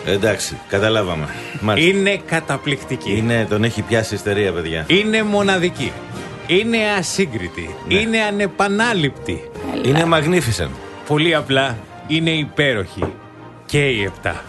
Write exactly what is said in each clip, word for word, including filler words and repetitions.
Εντάξει, καταλάβαμε. Μάλιστα. Είναι καταπληκτική. Είναι, τον έχει πιάσει ιστερία, παιδιά. Είναι μοναδική. Είναι ασύγκριτη. Ναι. Είναι ανεπανάληπτη. Είναι magnificent. Πολύ απλά είναι υπέροχη. Και η επτά.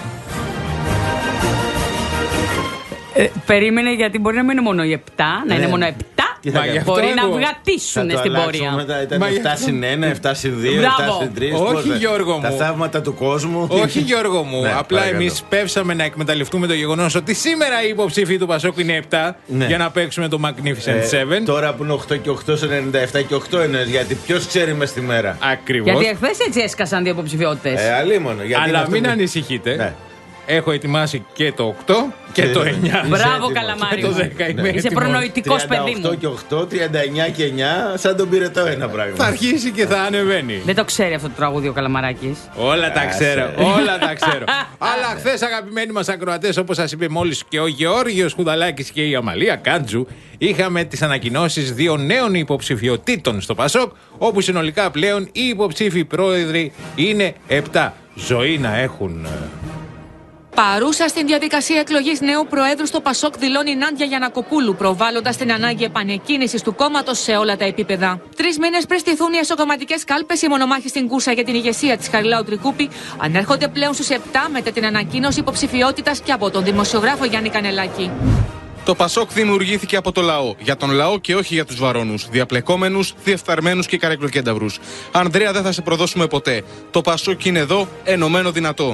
Ε, περίμενε, γιατί μπορεί να μην είναι μόνο η επτά, να είναι μόνο επτά. Μπορεί να βγατήσουν στην πορεία. Μετά ήταν επτά συν ένα, επτά συν δύο, επτά συν τρία. Όχι, Γιώργο μου. Τα θαύματα του κόσμου. Όχι, Γιώργο μου. Ναι, απλά εμείς πέψαμε να εκμεταλλευτούμε το γεγονός ότι σήμερα οι υποψήφοι του Πασόκ είναι επτά, ναι, για να παίξουμε το Magnificent ε, Seven. Τώρα που είναι οκτώ και οκτώ σε ενενήντα επτά και οκτώ είναι, γιατί ποιος ξέρει μες τη μέρα. Ακριβώς. Γιατί εχθές έτσι έσκασαν δύο υποψηφιότητες. Ε, αλίμονο. Αλλά μην ανησυχείτε. Ναι. Έχω ετοιμάσει και το οκτώ και το εννιά. Μπράβο, Καλαμάρη. Ναι. Είσαι προνοητικός παιδί μου. τριάντα οκτώ και οκτώ, τριάντα εννιά και εννιά, σαν τον πυρετό ένα πράγμα. Θα αρχίσει και θα ανεβαίνει. Δεν το ξέρει αυτό το τραγούδι ο Καλαμαράκης. Όλα τα ξέρω, όλα τα ξέρω. Αλλά χθες, αγαπημένοι μας ακροατές, όπως σας είπε μόλις και ο Γεώργιος Χουδαλάκης και η Αμαλία Κάντζου, είχαμε τις ανακοινώσεις δύο νέων υποψηφιωτήτων στο Πασόκ, όπου συνολικά πλέον οι υποψήφοι πρόεδροι είναι επτά. Ζωή να έχουν. Παρούσα στην διαδικασία εκλογής νέου Προέδρου στο Πασόκ δηλώνει η Νάντια Γιαννακοπούλου, προβάλλοντας την ανάγκη επανεκκίνησης του κόμματος σε όλα τα επίπεδα. Τρεις μήνες πριν στηθούν οι εσωκομματικές κάλπες, οι μονομάχοι στην Κούρσα για την ηγεσία της Χαριλάου Τρικούπη ανέρχονται πλέον στους επτά μετά την ανακοίνωση υποψηφιότητας και από τον δημοσιογράφο Γιάννη Κανελάκη. Το Πασόκ δημιουργήθηκε από το λαό. Για τον λαό και όχι για τους βαρώνους, διαπλεκόμενους, διεφθαρμένους και καρεκλοκένταυρους. Ανδρέα, δεν θα σε προδώσουμε ποτέ. Το Πασόκ είναι εδώ, ενωμένο δυνατό.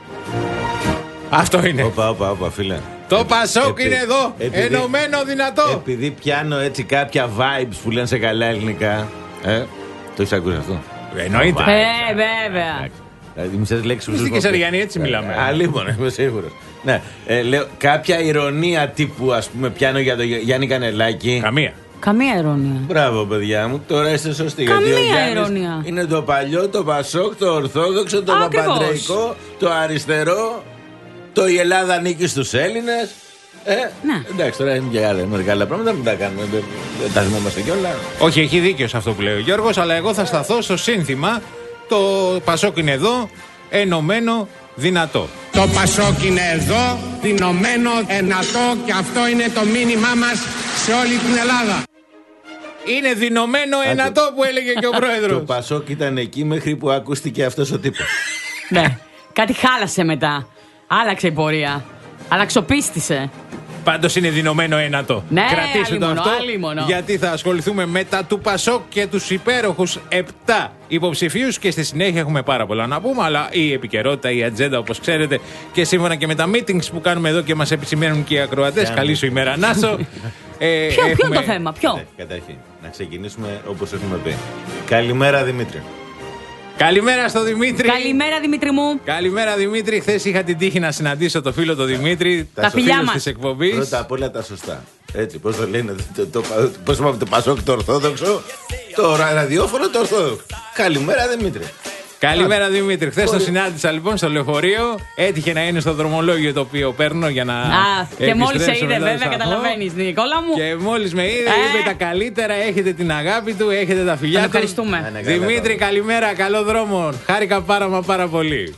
Αυτό είναι. Όπα, όπα, όπα, φίλε. Το Πασόκ επει... είναι εδώ, επειδή... ενωμένο δυνατό. Επειδή πιάνω έτσι κάποια vibes που λένε σε καλά ελληνικά. Ε, το έχεις ακούσει αυτό? Εννοείται. Ε, βέβαια. Δηλαδή, μισές λέξεις που σου πω. Στην Αργιανή έτσι μιλάμε. Α, λοιπόν, είμαι σίγουρος. Ναι, ε, λέω, κάποια ηρωνία τύπου, ας πούμε, πιάνω για τον Γιάννη Κανελάκη. Καμία. Καμία ηρωνία. Μπράβο, παιδιά μου, τώρα είστε σωστοί. Καμία γιατί ο Γιάννης ηρωνία. Είναι το παλιό, το Πασόκ, το Ορθόδοξο, το Παπαντρεϊκό, το αριστερό. Το η Ελλάδα ανήκει στους Έλληνες. Ε, ναι. Εντάξει, τώρα είναι και άλλα μερικά άλλα πράγματα, μην τα κάνουμε. Δεν, δεν τα θυμόμαστε κιόλα. Όχι, έχει δίκιο σε αυτό που λέει ο Γιώργος, αλλά εγώ θα σταθώ στο σύνθημα. Το Πασόκ είναι εδώ, ενωμένο, δυνατό. Το Πασόκ είναι εδώ, ενωμένο, δυνατό, και αυτό είναι το μήνυμά μας σε όλη την Ελλάδα. Είναι δυνωμένο ενατό που έλεγε και ο πρόεδρος. Το Πασόκ ήταν εκεί μέχρι που ακούστηκε αυτός ο τύπος. Ναι, κάτι χάλασε μετά. Άλλαξε η πορεία. Αλλαξοπίστησε. Πάντως είναι δυνωμένο ένατο. Ναι, κρατήστε το αυτό. Άλιμονο. Γιατί θα ασχοληθούμε με τα του Πασόκ και τους υπέροχους επτά υποψηφίους και στη συνέχεια έχουμε πάρα πολλά να πούμε. Αλλά η επικαιρότητα, η ατζέντα, όπως ξέρετε, και σύμφωνα και με τα meetings που κάνουμε εδώ και μας επισημαίνουν και οι ακροατές. Καλή σου ημέρα, Νάσο. ε, ποιο, έχουμε... ποιο είναι το θέμα, ποιο? Ναι, καταρχήν, να ξεκινήσουμε όπως έχουμε πει. Καλημέρα, Δημήτρη. Καλημέρα στο Δημήτρη. Καλημέρα, Δημήτρη μου. Καλημέρα, Δημήτρη. Χθες είχα την τύχη να συναντήσω το φίλο τον Δημήτρη. Τα φιλιά μας της εκπομπής. Πρώτα απ' όλα τα σωστά. Έτσι, πώς το λένε, το, το, το, πώς είπαμε, το Πασόκ, το Ορθόδοξο, το ραδιόφωνο, το Ορθόδοξο. Καλημέρα, Δημήτρη. Καλημέρα, Δημήτρη. Χθες το συνάντησα λοιπόν στο λεωφορείο. Έτυχε να είναι στο δρομολόγιο το οποίο παίρνω για να. Α, και μόλις σε είδε, βέβαια, καταλαβαίνεις, Νικόλα μου. Και μόλις με είδε, ε. είπε τα καλύτερα. Έχετε την αγάπη του, έχετε τα φιλιά του. Ευχαριστούμε. Δημήτρη, καλημέρα, καλό δρόμο. Χάρηκα πάρα μα πάρα πολύ.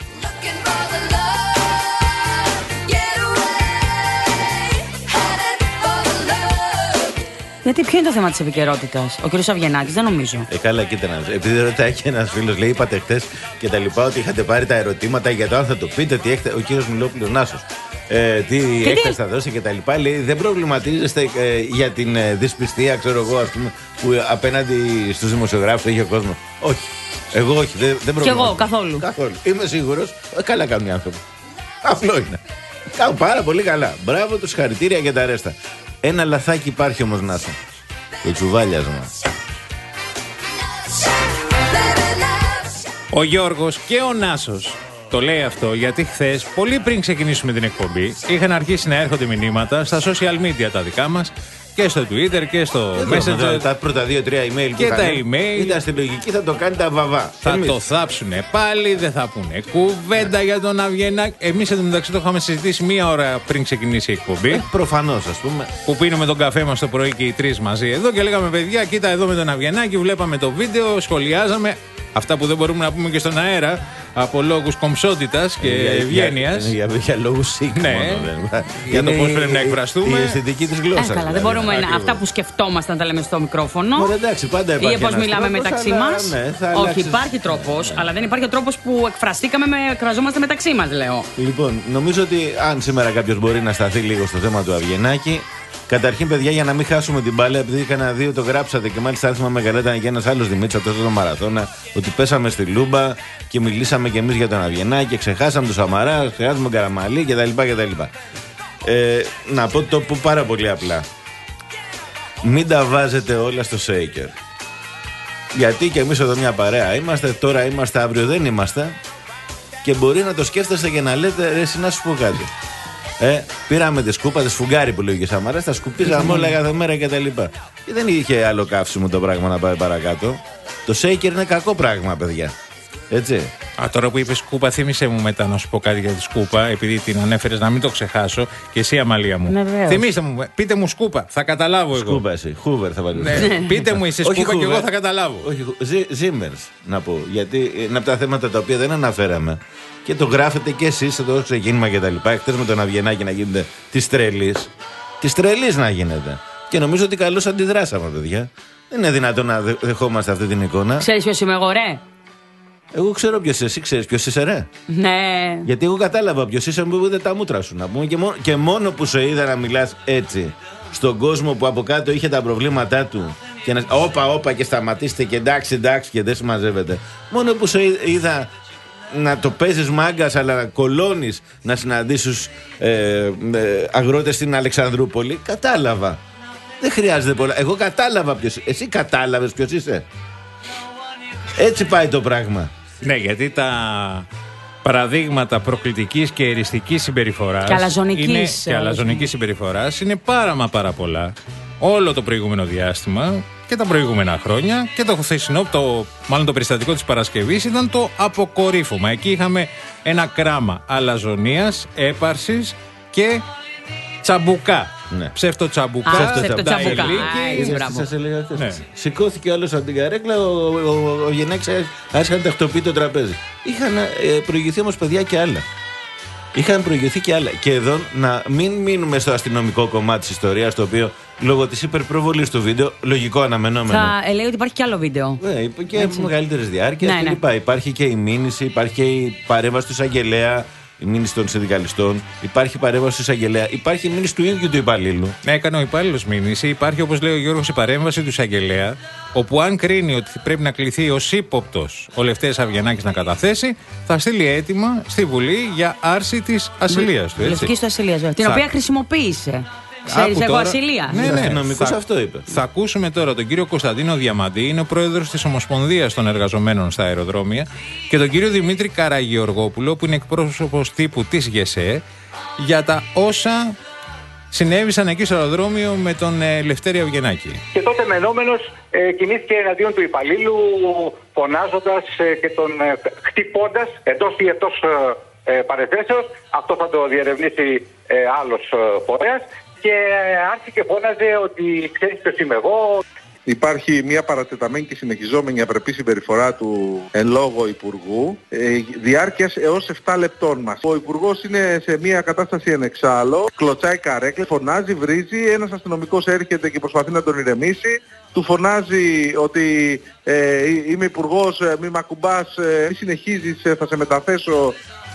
Γιατί ποιο είναι το θέμα της επικαιρότητας? Ο κ. Αβγενάκης, δεν νομίζω. Ε, καλά, κοίτα να δεις. Επειδή ρωτάει και ένας φίλος, λέει, είπατε χτες και τα λοιπά, ότι είχατε πάρει τα ερωτήματα για το αν θα το πείτε, τι έχετε. Ο κύριος Μιλόπουλος Νάσος. Ε, τι έκθεση θα δώσει και τα λοιπά. Λέει, δεν προβληματίζεστε ε, για την ε, δυσπιστία, ξέρω εγώ, ας πούμε, που απέναντι στους δημοσιογράφους έχει ο κόσμος. Όχι. Εγώ όχι. Δεν, δεν προβληματίζομαι. Κι εγώ, καθόλου. Καθόλου. Είμαι σίγουρος. Ε, καλά κάνουν οι άνθρωποι. Απλό είναι. Κάνουν πάρα πολύ καλά. Μπράβο τους, χαρητήρια για τα ρέστα. Ένα λαθάκι υπάρχει όμως, Νάσο. Το τσουβάλιασμα. Ο Γιώργος και ο Νάσος το λέει αυτό γιατί χθες, πολύ πριν ξεκινήσουμε την εκπομπή, είχαν αρχίσει να έρχονται μηνύματα στα social media τα δικά μας και στο Twitter και στο Messenger. Τα πρώτα δύο-τρία email και που τα email. Ήταν στη λογική, θα το κάνει τα βαβά. Θα Εμείς. το θάψουνε πάλι, δεν θα πούνε κουβέντα για τον Αβγενάκη. Εμείς εντωμεταξύ το είχαμε συζητήσει μία ώρα πριν ξεκινήσει η εκπομπή. Ε, προφανώς, ας πούμε. Που πίνουμε τον καφέ μας το πρωί και οι τρεις μαζί εδώ και λέγαμε, παιδιά, κοίτα εδώ με τον Αβγενάκη, βλέπαμε το βίντεο, σχολιάζαμε. Αυτά που δεν μπορούμε να πούμε και στον αέρα, από λόγους κομψότητας και ευγένειας. Για, για, για λόγους σικ. Ναι, μόνο, για το πώς πρέπει να εκφραστούμε. Η αισθητική της γλώσσας. Ε, καλά, δεν μπορούμε να, αυτά που σκεφτόμαστε να τα λέμε στο μικρόφωνο. Ωραία, εντάξει, πάντα υπάρχει. Ή πώς μιλάμε τρόπος, μεταξύ μας. Ναι, όχι, υπάρχει τρόπος, αλλά δεν υπάρχει ο τρόπος που εκφραστήκαμε με, εκφραζόμαστε μεταξύ μας, λέω. Λοιπόν, νομίζω ότι αν σήμερα κάποιος μπορεί να σταθεί λίγο στο θέμα του Αβγενάκη. Καταρχήν, παιδιά, για να μην χάσουμε την μπάλα, επειδή κανένα δύο το γράψατε και μάλιστα άθιμα μεγαλύτερα και ένα άλλο Δημήτρη από το μαραθώνα, ότι πέσαμε στη Λούμπα και μιλήσαμε κι εμείς για τον Αβγενάκη και ξεχάσαμε τον Σαμαρά, ξεχάσαμε τον Καραμαλή κτλ. κτλ. Ε, να πω το που πάρα πολύ απλά. Μην τα βάζετε όλα στο Shaker. Γιατί και εμείς εδώ μια παρέα είμαστε, τώρα είμαστε, αύριο δεν είμαστε. Και μπορεί να το σκέφτεστε και να λέτε, ρε, εσύ να σου πω κάτι. Ε, πήραμε τη σκούπα, τη σφουγγάρι που λέγει ο Σαμαράς, τα σκουπίζαμε όλα κάθε μέρα κτλ. Και, και δεν είχε άλλο καύσιμο το πράγμα να πάει παρακάτω. Το Shaker είναι κακό πράγμα, παιδιά. Έτσι. Α, τώρα που είπες σκούπα, θύμισε μου μετά να σου πω κάτι για τη σκούπα, επειδή την ανέφερες να μην το ξεχάσω. Και εσύ, Αμαλία μου. Ναι, θυμίστε μου, πείτε μου σκούπα, θα καταλάβω εγώ. Σκούπα, εσύ. Χούβερ θα βάλω. Ναι, πείτε μου εσύ σκούπα και εγώ θα καταλάβω. Όχι, Ζήμερς να πω. Γιατί είναι από τα θέματα τα οποία δεν αναφέραμε. Και το γράφετε και εσείς εδώ στο ξεκίνημα και τα λοιπά. Χτες με τον Αβγενάκη να γίνεται τη τρελή. Τη τρελή να γίνεται. Και νομίζω ότι καλώς αντιδράσαμε, παιδιά. Δεν είναι δυνατόν να δεχόμαστε αυτή την εικόνα. Ξέρεις ποιος είμαι εγώ, ρε? Εγώ ξέρω ποιος είσαι, εσύ ξέρεις ποιος είσαι, ρε? Ναι. Γιατί εγώ κατάλαβα ποιος είσαι, μου είδε τα μούτρα σου να πούμε. Και μόνο, και μόνο που σε είδα να μιλάς έτσι στον κόσμο που από κάτω είχε τα προβλήματά του. Και να. Όπα, όπα και σταματήστε και εντάξει, εντάξει και δεν συμμαζεύετε. Μόνο που σε είδα να το παίζεις μάγκας, αλλά να κολώνεις να συναντήσεις ε, ε, αγρότες στην Αλεξανδρούπολη. Κατάλαβα. Δεν χρειάζεται πολλά. Εγώ κατάλαβα ποιος είσαι. Εσύ κατάλαβες ποιος είσαι. Έτσι πάει το πράγμα. Ναι, γιατί τα παραδείγματα προκλητικής και εριστικής συμπεριφοράς και αλαζονικής, είναι, και αλαζονικής συμπεριφοράς είναι πάρα μα πάρα πολλά. Όλο το προηγούμενο διάστημα και τα προηγούμενα χρόνια και το χθεσινό, το, μάλλον το περιστατικό της Παρασκευής ήταν το αποκορύφωμα. Εκεί είχαμε ένα κράμα αλαζονίας, έπαρσης και τσαμπουκά. Ναι. Ψεύτο τσαμπουκά. Ψεύτο τσαμπουκά. Σας έλεγα χθες. Σηκώθηκε όλος από την καρέκλα, ο, ο, ο, ο Γεννάκης άρχισε να τακτοποιεί το τραπέζι. Είχαν ε, προηγηθεί όμως, παιδιά, και άλλα. Είχαν προηγηθεί και άλλα. Και εδώ να μην μείνουμε στο αστυνομικό κομμάτι της ιστορίας, το οποίο λόγω της υπερπροβολής του βίντεο, λογικό αναμενόμενο. Θα ε, λέει ότι υπάρχει και άλλο βίντεο. Ναι, και μεγαλύτερης διάρκειας ναι, κλπ. Ναι. Υπάρχει και η μήνυση, υπάρχει και η παρέμβαση του εισαγγελέα. Η μήνυση των συνδικαλιστών, υπάρχει παρέμβαση του εισαγγελέα, υπάρχει η μήνυση του ίδιου του υπαλλήλου. Ναι, έκανε ο υπάλληλος μήνυση. Υπάρχει, όπως λέει ο Γιώργος, η παρέμβαση του εισαγγελέα, όπου αν κρίνει ότι πρέπει να κληθεί ως ύποπτος ο Λευτέρης Αβγενάκης να καταθέσει, θα στείλει αίτημα στη Βουλή για άρση της ασυλίας του. Λευτικής του ασυλίας, την θα... οποία χρησιμοποίησε. Ξέρεις, εγώ τώρα... ασυλία. Ναι, ναι, ναι. Θα... αυτό είπε. Θα ακούσουμε τώρα τον κύριο Κωνσταντίνο Διαμαντή, είναι ο πρόεδρος της Ομοσπονδίας των Εργαζομένων στα Αεροδρόμια, και τον κύριο Δημήτρη Καραγεωργόπουλο, που είναι εκπρόσωπος τύπου της ΓΕΣΕ, για τα όσα συνέβησαν εκεί στο αεροδρόμιο με τον ε, Λευτέρη Αβγενάκη. Και τότε μενόμενος ε, κινήθηκε εναντίον του υπαλλήλου, φωνάζοντας ε, και τον ε, χτυπώντας εντός ή εκτός ε, ε, παρεθέσεως. Αυτό θα το διερευνήσει ε, άλλος ε, φορέας. Και άρχισε και φώναζε ότι ξέρεις ποιος είμαι εγώ. Υπάρχει μια παρατεταμένη και συνεχιζόμενη απρεπή συμπεριφορά του εν λόγω Υπουργού, ε, διάρκειας έως επτά λεπτών μας. Ο Υπουργός είναι σε μια κατάσταση ενεξάλλου, κλωτσάει καρέκλες, φωνάζει, βρίζει, ένας αστυνομικός έρχεται και προσπαθεί να τον ηρεμήσει, του φωνάζει ότι ε, είμαι Υπουργός, μη μ' ακουμπάς, ε, μη συνεχίζεις, θα σε μεταθέσω.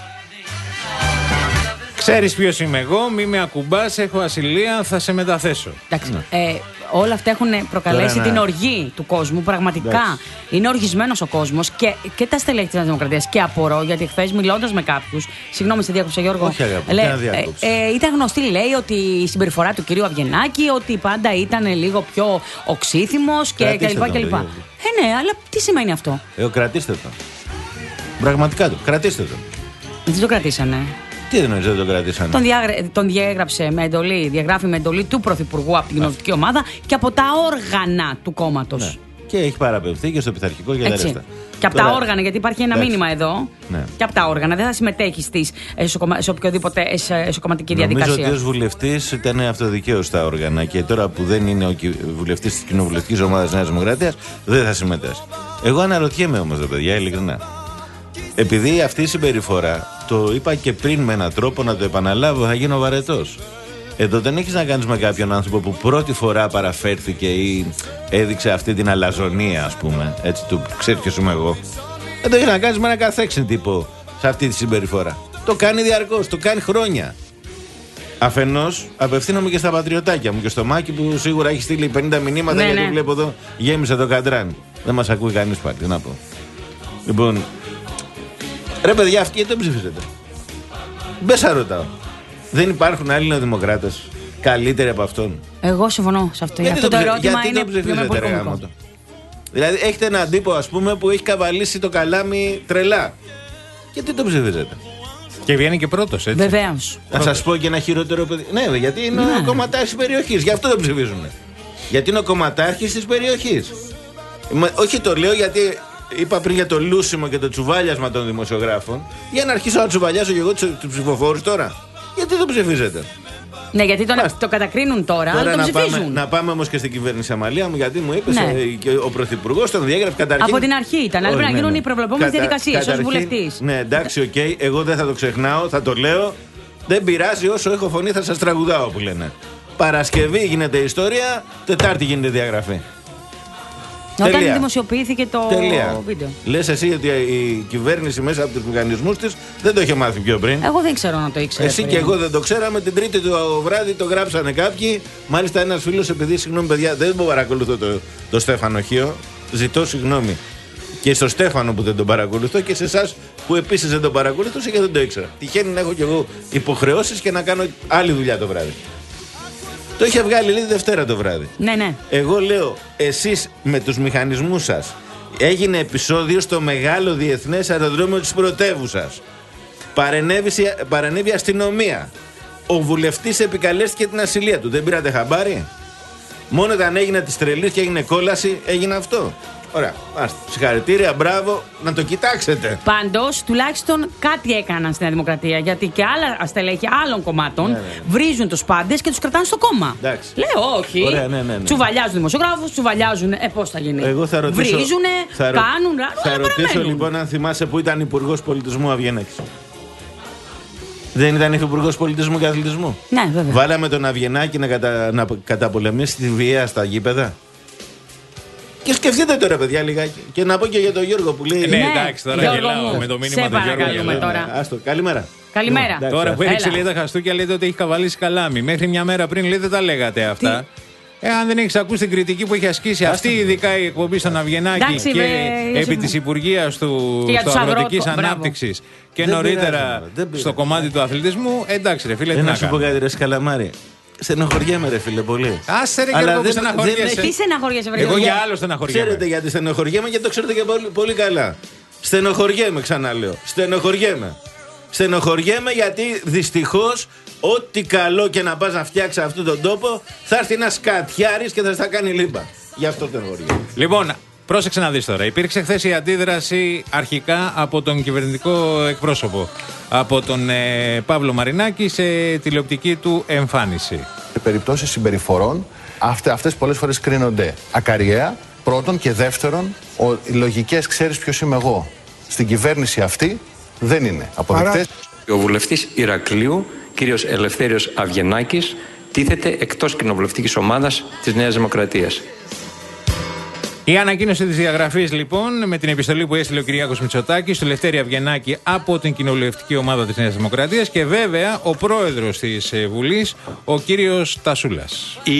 Ξέρεις ποιος είμαι εγώ, μη με ακουμπάς, έχω ασυλία, θα σε μεταθέσω. Εντάξει, ναι. ε, όλα αυτά έχουν προκαλέσει Τώρα, την ναι. οργή του κόσμου. Πραγματικά Εντάξει. είναι οργισμένος ο κόσμος και, και τα στελέχη της Δημοκρατίας. Και απορώ, γιατί χθες μιλώντας με κάποιους, συγγνώμη, σε διάκοψα, Γιώργο. Όχι, αγάπη, λέ, ε, ε, ήταν γνωστή, λέει, ότι η συμπεριφορά του κυρίου Αβγενάκη, ότι πάντα ήταν λίγο πιο οξύθυμος και κλπ. Ε, ναι, αλλά τι σημαίνει αυτό? Ε, κρατήστε το. Πραγματικά το. Κρατήστε το. Δεν το κρατήσανε. Τι δεν εννοείς δεν τον κρατήσανε? Τον, διάγρα... τον διέγραψε με εντολή, διαγράφει με εντολή του Πρωθυπουργού από την κοινοβουλευτική ομάδα και από τα όργανα του κόμματος. Ναι. Και έχει παραπευθεί και στο πειθαρχικό και τα ρέστα. Και από Τώρα... τα όργανα, γιατί υπάρχει ένα Εντάξει. μήνυμα εδώ. Ναι. Και από τα όργανα. Δεν θα συμμετέχει στις, σε οποιοδήποτε εσωκομματική διαδικασία. Νομίζω ότι ως βουλευτής ήταν αυτοδικαίως στα όργανα. Και τώρα που δεν είναι ο βουλευτής της κοινοβουλευτικής ομάδας Νέας Δημοκρατίας, δεν θα συμμετέχει. Εγώ αναρωτιέμαι όμως, παιδιά, ειλικρινά. επειδή αυτή η συμπεριφορά, το είπα και πριν με έναν τρόπο να το επαναλάβω, θα γίνω βαρετός. Εδώ δεν έχεις να κάνεις με κάποιον άνθρωπο που πρώτη φορά παραφέρθηκε ή έδειξε αυτή την αλαζονία, ας πούμε. Έτσι, του ξέρεις ποιος είμαι εγώ. Δεν το έχεις να κάνεις με ένα καθέξιν τύπο σε αυτή τη συμπεριφορά. Το κάνει διαρκώς, το κάνει χρόνια. Αφενός, απευθύνομαι και στα πατριωτάκια μου και στο Μάκη που σίγουρα έχει στείλει πενήντα μηνύματα, ναι, γιατί ναι. βλέπω εδώ γέμισε το καντράν. Δεν μας ακούει κανείς πάλι, τι να πω. Λοιπόν, ρε παιδιά, αυτοί γιατί δεν ψηφίζετε? Μπέσα ρωτάω. Δεν υπάρχουν άλλοι νεοδημοκράτες καλύτεροι από αυτόν? Εγώ συμφωνώ σε αυτό. Γιατί αυτό το, το, ερώτημα γιατί είναι δεν ψηφίζετε, ρε γάμο το? Δηλαδή, έχετε έναν τύπο, ας πούμε, που έχει καβαλήσει το καλάμι τρελά. Γιατί το ψηφίζετε? Και βγαίνει και πρώτος, έτσι. Βεβαίως. Να σας πω και ένα χειρότερο παιδί. Ναι, γιατί είναι ναι. ο κομματάρχης της περιοχής. Γι' αυτό δεν ψηφίζουν. Γιατί είναι ο κομματάρχης της περιοχής. Όχι, το λέω γιατί είπα πριν για το λούσιμο και το τσουβάλιασμα των δημοσιογράφων. Για να αρχίσω να τσουβαλιάσω και εγώ τους ψηφοφόρους τώρα. Γιατί δεν ψηφίζετε? Ναι, γιατί το, το κατακρίνουν τώρα, τώρα αλλά το να ψηφίζουν. Πάμε, να πάμε όμως και στην κυβέρνηση Αμαλία μου, γιατί μου είπες ναι. και ο Πρωθυπουργός τον διέγραφε καταρχήν. Από την αρχή ήταν, αλλά πρέπει να γίνουν ναι. οι προβλεπόμενες Κατα... διαδικασίες ως βουλευτής. Ναι, εντάξει, οκ, okay, εγώ δεν θα το ξεχνάω, θα το λέω. Δεν πειράζει, όσο έχω φωνή θα σας τραγουδάω, που λένε. Παρασκευή γίνεται ιστορία, Τετάρτη γίνεται διαγραφή. Όταν Τελεία. δημοσιοποιήθηκε το Τελεία. βίντεο. Λες εσύ ότι η κυβέρνηση μέσα από τους μηχανισμούς της δεν το είχε μάθει πιο πριν? Εγώ δεν ξέρω να το ήξερα. Εσύ πριν. και εγώ δεν το ξέραμε. Την Τρίτη το βράδυ το γράψανε κάποιοι. Μάλιστα ένας φίλος, επειδή συγγνώμη παιδιά, δεν παρακολουθώ το, το Στέφανο Χίο. Ζητώ συγγνώμη. Και στο Στέφανο που δεν τον παρακολουθώ και σε εσάς που επίσης δεν τον παρακολουθούσα και δεν το ήξερα. Τυχαίνει να έχω κι εγώ υποχρεώσεις και να κάνω άλλη δουλειά το βράδυ. Το είχε βγάλει λέει Δευτέρα το βράδυ. Ναι, ναι. Εγώ λέω, εσείς με τους μηχανισμούς σας έγινε επεισόδιο στο μεγάλο διεθνές αεροδρόμιο της πρωτεύουσας. Παρενέβη αστυνομία. Ο βουλευτής επικαλέστηκε την ασυλία του. Δεν πήρατε χαμπάρι? Μόνο όταν έγινε της τρελής και έγινε κόλαση έγινε αυτό. Ωραία. Άστε. Συγχαρητήρια, μπράβο, να το κοιτάξετε. Πάντως, τουλάχιστον κάτι έκαναν στην Δημοκρατία. Γιατί και άλλα στελέχη άλλων κομμάτων ναι, ναι. βρίζουν τους πάντες και τους κρατάνε στο κόμμα. Εντάξει. Λέω όχι. Ωραία, ναι, ναι, ναι. Τσουβαλιάζουν δημοσιογράφους, τσουβαλιάζουν. Ε, πώς θα γίνει? Εγώ θα ρωτήσω. Βρίζουνε, θα ρω... κάνουν. Θα όλα ρωτήσω παραμένουν. λοιπόν αν θυμάσαι που ήταν υπουργός πολιτισμού Αβγενάκης. Δεν ήταν υφυπουργός πολιτισμού και αθλητισμού? Ναι, βέβαια. Βάλαμε τον Αβγενάκη να, κατα... να καταπολεμήσει τη βία στα γήπεδα. Και σκεφτείτε τώρα, παιδιά, λιγάκι. Και να πω και για τον Γιώργο που λέει. Ναι, εντάξει, τώρα Γιώργο γελάω μου. με το μήνυμα Σε του Γιώργου. παρακαλούμε τώρα. Άστο, καλημέρα. Καλημέρα. Ναι, Τώρα που έριξε Έλα. λέει τα χαστούκια, λέτε ότι έχει καβαλήσει καλάμι. Μέχρι μια μέρα πριν λέει δεν τα λέγατε αυτά. Ε, αν δεν έχει ακούσει την κριτική που έχει ασκήσει αυτή, ειδικά η εκπομπή στον Αυγενάκη Εντάξει, και με... επί τη Υπουργεία του Αγροτική Ανάπτυξη και δεν νωρίτερα πειράζει, στο κομμάτι του αθλητισμού, εντάξει, ρε φίλε, τι να να σου πω κάτι, ρε Σκαλαμάρη. Στενοχωριέμαι, ρε φίλε, πολύ. Άσε ρε Αλλά Γιώργο, που δεν- στεναχωριέσαι. Τι στεναχωριέσαι, βρε Εγώ Γιώργο? για άλλο στεναχωριέμαι. Ξέρετε γιατί στενοχωριέμαι και το ξέρετε και πολύ, πολύ καλά. Στενοχωριέμαι, ξαναλέω. Στενοχωριέμαι. Στενοχωριέμαι γιατί δυστυχώς ό,τι καλό και να πας να φτιάξεις αυτόν τον τόπο θα έρθει ένας κατιάρης και θα στα κάνει λίμπα. Γι' αυτό στενοχωριέμαι. Λοιπόν, πρόσεξε να δεις τώρα. Υπήρξε χθες η αντίδραση αρχικά από τον κυβερνητικό εκπρόσωπο, από τον ε, Παύλο Μαρινάκη σε τηλεοπτική του εμφάνιση. Σε περιπτώσεις συμπεριφορών, αυτές, αυτές πολλές φορές κρίνονται ακαριέα. Πρώτον και δεύτερον, ο, οι λογικές, ξέρεις ποιος είμαι εγώ. Στην κυβέρνηση αυτή δεν είναι αποδεκτές. Ο βουλευτής Ηρακλείου, κύριος Ελευθέριος Αβγενάκης, τίθεται εκτός κοινοβουλευτικής ομάδας της Νέας Δημοκρατίας. Η ανακοίνωση της διαγραφής λοιπόν με την επιστολή που έστειλε ο Κυριάκος Μητσοτάκης στο Λευτέρη Αβγενάκη από την κοινοβουλευτική ομάδα της Νέας Δημοκρατίας και βέβαια ο πρόεδρος της Βουλής, ο κύριος Τασούλας. Η